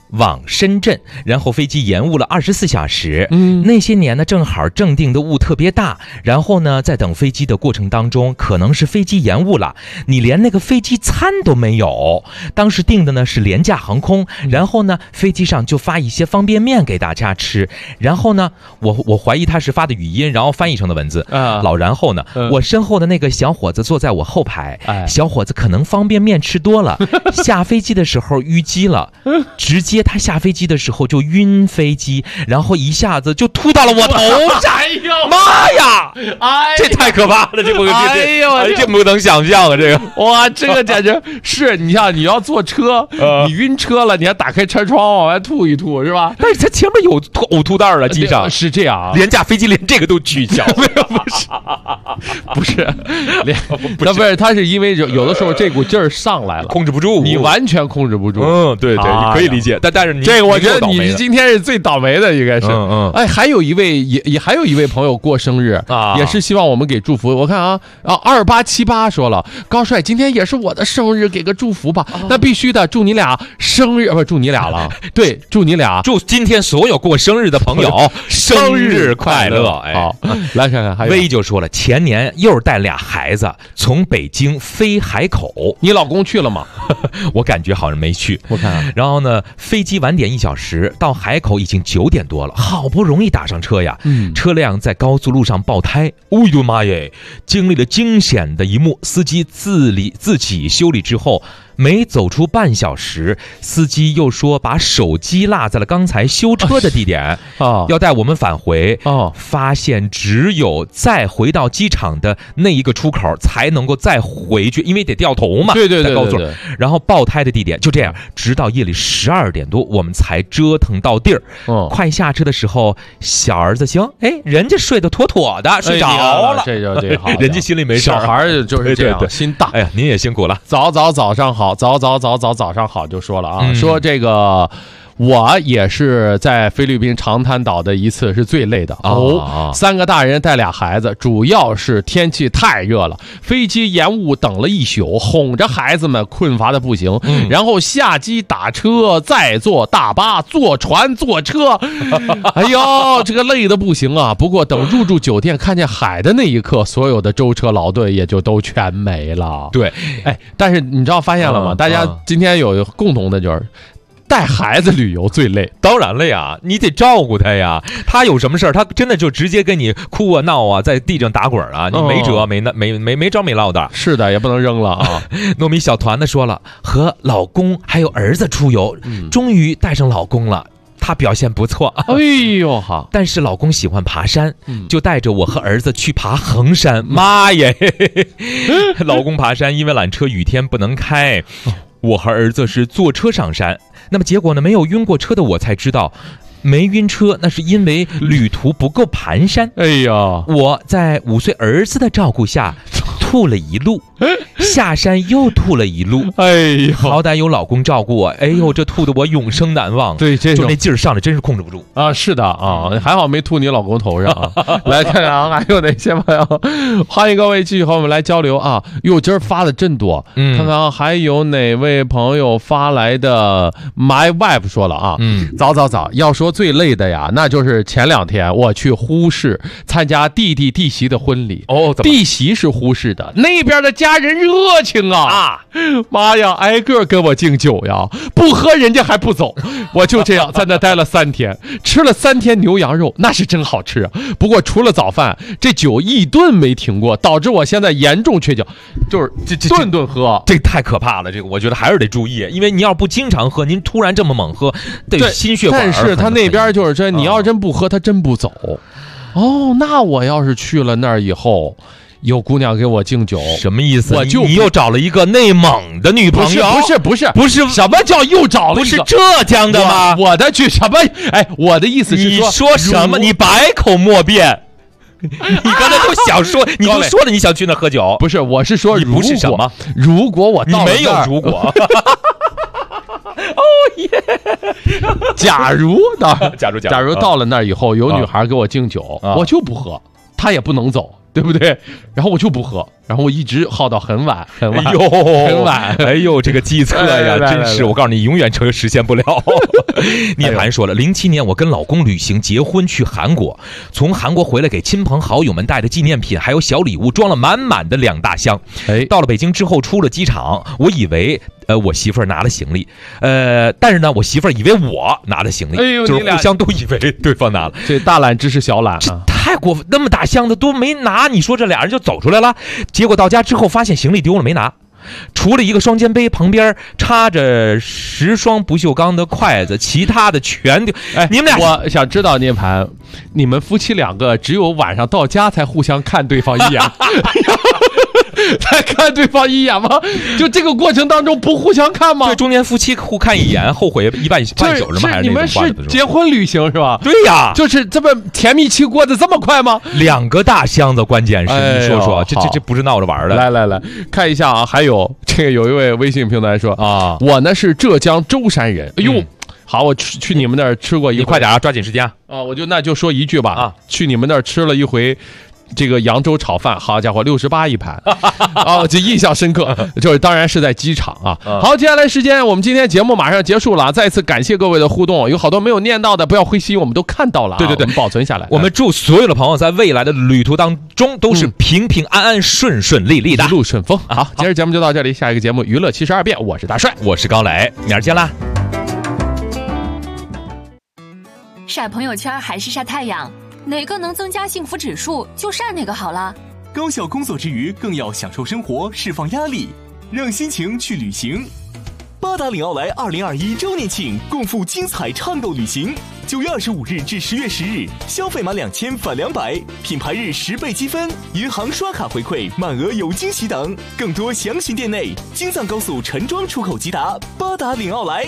往深圳，然后飞机延误了24小时。那些年呢，正好正定的雾特别大，然后呢，在等飞机的过程当中，可能是飞机延误了，你连那个飞机餐都没有。当时订的呢是廉价航空，然后呢，飞机上就发一些方便面给大家吃，然后呢，我怀疑他是发的语音，然后翻译成的文字。然后呢，我身后的那个小伙子坐在我后排，小伙子可能方便面吃多了，下飞机的时候淤积了，直接他下飞机的时候就晕飞机，然后一下子就吐到了我头上。 哎呦妈呀！这太可怕了，这不能想象啊！这个哇，这个简直是你像你要坐车，你晕车了，你还打开车窗往外吐一吐是吧？ 但是它前面有呕吐袋了，机上是这样啊， 廉价飞机连这个都取消， 不是，不是，它是因为有的时候这股劲儿上来了， 控制不住， 你完全控制不住。 对，可以理解。但是你这个，我觉得你今天是最倒霉的，应该是。哎，还有一位还有一位朋友过生日啊，也是希望我们给祝福。我看啊2878说了，高帅今天也是我的生日，给个祝福吧。那必须的，祝你俩生日，不祝你俩了，对，祝你俩， 祝今天所有过生日的朋友生日快乐。 好，来看看，还有薇就说了，前年又是带俩孩子从北京飞海口， 你老公去了吗？ 我感觉好像没去， 我看。 然后呢，飞机晚点1小时，到海口已经9点多了，好不容易打上车呀，车辆在高速路上爆胎，哎呦妈耶！经历了惊险的一幕，司机自己修理之后，没走出半小时，司机又说把手机落在了刚才修车的地点，要带我们返回。发现只有再回到机场的那一个出口才能够再回去，因为得掉头嘛。 对， 在高速。然后爆胎的地点就这样，直到夜里12点多，我们才折腾到地儿。快下车的时候，小儿子行，人家睡得妥妥的，睡着了， 这就好， 人家心里没事。 小孩就是这样，心大。 哎呀，您也辛苦了。 早上好，早上好就说了啊，说这个。我也是在菲律宾长滩岛的一次是最累的3个大人带俩孩子，主要是天气太热了，飞机延误等了1宿，哄着孩子们困乏的不行，然后下机打车，再坐大巴，坐船，坐车，哎呦，这个累的不行啊！不过等入住酒店看见海的那一刻，所有的舟车劳顿也就都全没了。 对， 但是你知道发现了吗？大家今天有共同的就是带孩子旅游最累。 当然了呀，你得照顾他呀，他有什么事儿，他真的就直接跟你哭啊闹啊，在地上打滚啊，你没辙没着没落的。 是的，也不能扔了啊。 糯米小团的说了，和老公还有儿子出游，终于带上老公了。他表现不错， 哎呦好， 但是老公喜欢爬山，就带着我和儿子去爬衡山。妈耶，老公爬山因为缆车雨天不能开，我和儿子是坐车上山。那么结果呢？没有晕过车的我才知道，没晕车那是因为旅途不够蹒跚。 哎呀， 我在5岁儿子的照顾下吐了一路，下山又吐了一路。 哎呦， 好歹有老公照顾我，哎呦，这吐得我永生难忘。 对， 就那劲儿上来真是控制不住啊！是的啊，还好没吐你老公头上啊。来看看啊，还有哪些朋友？欢迎各位继续和我们来交流啊！哟，今儿发的真多，看看啊，还有哪位朋友发来的 ？My wife 说了啊，早，要说最累的呀，那就是前2天我去呼市参加弟媳的婚礼。弟媳是呼市的，那边的家人热情啊！妈呀，挨个跟我敬酒呀，不喝人家还不走。我就这样在那待了3天，吃了3天牛羊肉，那是真好吃啊。不过除了早饭，这酒一顿没停过，导致我现在严重缺酒，就是顿顿喝， 这太可怕了。这个我觉得还是得注意，因为你要不经常喝，您突然这么猛喝，对心血管。 但是他那边就是真，你要真不喝，他真不走。那我要是去了那儿以后，有姑娘给我敬酒， 什么意思？ 你又找了一个内蒙的女朋友？ 不是，什么叫又找了一个？ 不是浙江的吗？ 我的去什么？我的意思是说，你说什么？你百口莫辩。你刚才都想说，你都说了你想去那喝酒， 不是？我是说， 你不是什么？ 如果我到了你没有如果。 假如到了那儿以后， 有女孩给我敬酒，我就不喝，她也不能走。 对不对？然后我就不喝，然后我一直耗到很晚，很晚，很晚。 哎呦，这个计策呀，真是我告诉你，永远实现不了。涅槃说了，07年我跟老公旅行结婚去韩国，从韩国回来给亲朋好友们带的纪念品还有小礼物装了满满的2大箱。到了北京之后出了机场，我以为我媳妇儿拿了行李，但是呢我媳妇儿以为我拿了行李，就是互相都以为对方拿了。 这大懒支持小懒啊， 太过分，那么大箱子都没拿，你说这俩人就走出来了，结果到家之后发现行李丢了没拿。除了一个双肩杯，旁边插着10双不锈钢的筷子，其他的全丢。你们俩， 我想知道涅槃，你们夫妻2个只有晚上到家才互相看对方一眼，才看对方一眼吗？就这个过程当中不互相看吗？ 对，中间夫妻互看一眼，后悔半宿什么？还是你们是结婚旅行是吧？ 对呀， 就是这么甜蜜期过得这么快吗 ？2个大箱子，关键是你说说，这不是闹着玩的。 来看一下啊，还有这个有一位微信平台说啊，我呢是浙江舟山人，哎呦。好，我去你们那儿吃过一回， 你快点啊，抓紧时间啊！那就说一句吧啊，去你们那儿吃了一回这个扬州炒饭，好家伙，68一盘啊，这印象深刻。就是当然是在机场啊。好，接下来时间我们今天节目马上结束了，再次感谢各位的互动，有好多没有念到的，不要灰心，我们都看到了。 对， 我们保存下来。 我们祝所有的朋友在未来的旅途当中都是平平安安、顺顺利利的， 一路顺风。好，今儿节目就到这里，下一个节目娱乐72变，我是大帅， 我是高磊，明儿见啦。 晒朋友圈还是晒太阳，哪个能增加幸福指数就晒哪个好了。 高效工作之余，更要享受生活，释放压力，让心情去旅行。八达岭奥莱2021周年庆，共赴精彩畅购旅行。9月25日至10月10日，消费满2000返200，品牌日10倍积分，银行刷卡回馈，满额有惊喜等。更多详询店内。京藏高速陈庄出口直达八达岭奥莱。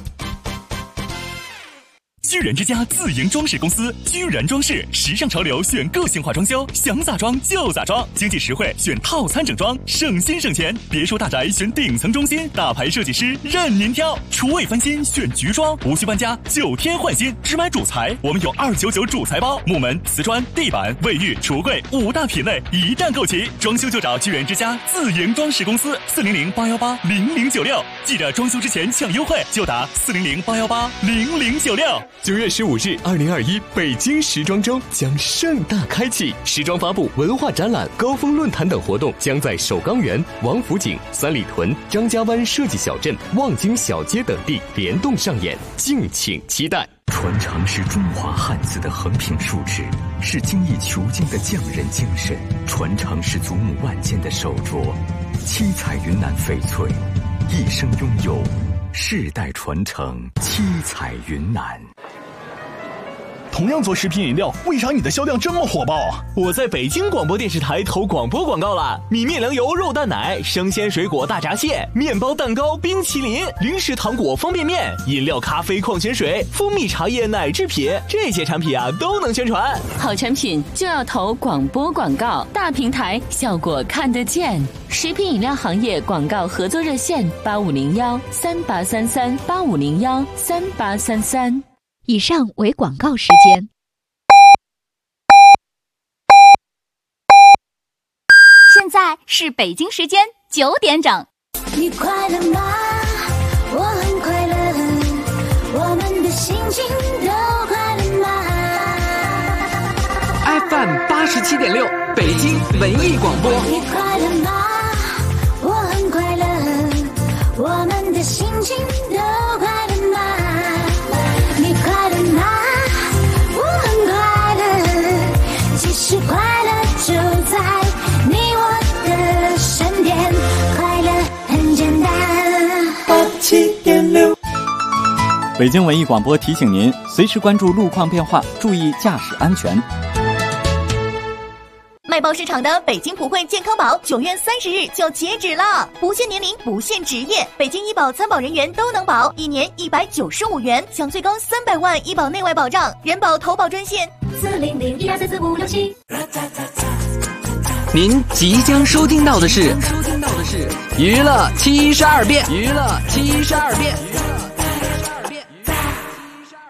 居然之家自营装饰公司，居然装饰，时尚潮流选个性化装修，想咋装就咋装，经济实惠选套餐整装，省心省钱。别墅大宅选顶层中心，大牌设计师任您挑。厨卫翻新选菊装，无需搬家，9天换新，只买主材，我们有299主材包，木门、瓷砖、地板、卫浴、橱柜5大品类一站购齐。装修就找居然之家自营装饰公司，400-818-0096，记着装修之前抢优惠，就打400-818-0096。9月15日，2021北京时装周将盛大开启，时装发布、文化展览、高峰论坛等活动将在首钢园、王府井、三里屯、张家湾设计小镇、望京小街等地联动上演，敬请期待。 传承是中华汉字的横平竖直，是精益求精的匠人精神；传承是祖母万件的手镯，七彩云南翡翠，一生拥有，世代传承，七彩云南。 同样做食品饮料，为啥你的销量这么火爆啊？我在北京广播电视台投广播广告了，米面粮油肉蛋奶、生鲜水果大闸蟹、面包蛋糕、冰淇淋、零食糖果方便面、饮料咖啡矿泉水、蜂蜜茶叶奶制品，这些产品啊都能宣传。 好产品就要投广播广告，大平台效果看得见。食品饮料行业广告合作热线8501-3833-8501-3833。 以上为广告时间。 现在是北京时间9点整。 你快乐吗？我很快乐，我们的心情都快乐吗 ？FM 87.6北京文艺广播。 你快乐吗？我很快乐，我们的心情都快乐吗？你快乐吗？我很快乐，其实快乐就在你我的身边，快乐很简单。 87.6，北京文艺广播提醒您，随时关注路况变化，注意驾驶安全。 卖爆市场的北京普惠健康宝9月30日就截止了，不限年龄，不限职业，北京医保参保人员都能保，1年195元，享最高300万医保内外保障。人保投保专线400-1234567。 您即将收听到的是娱乐72变。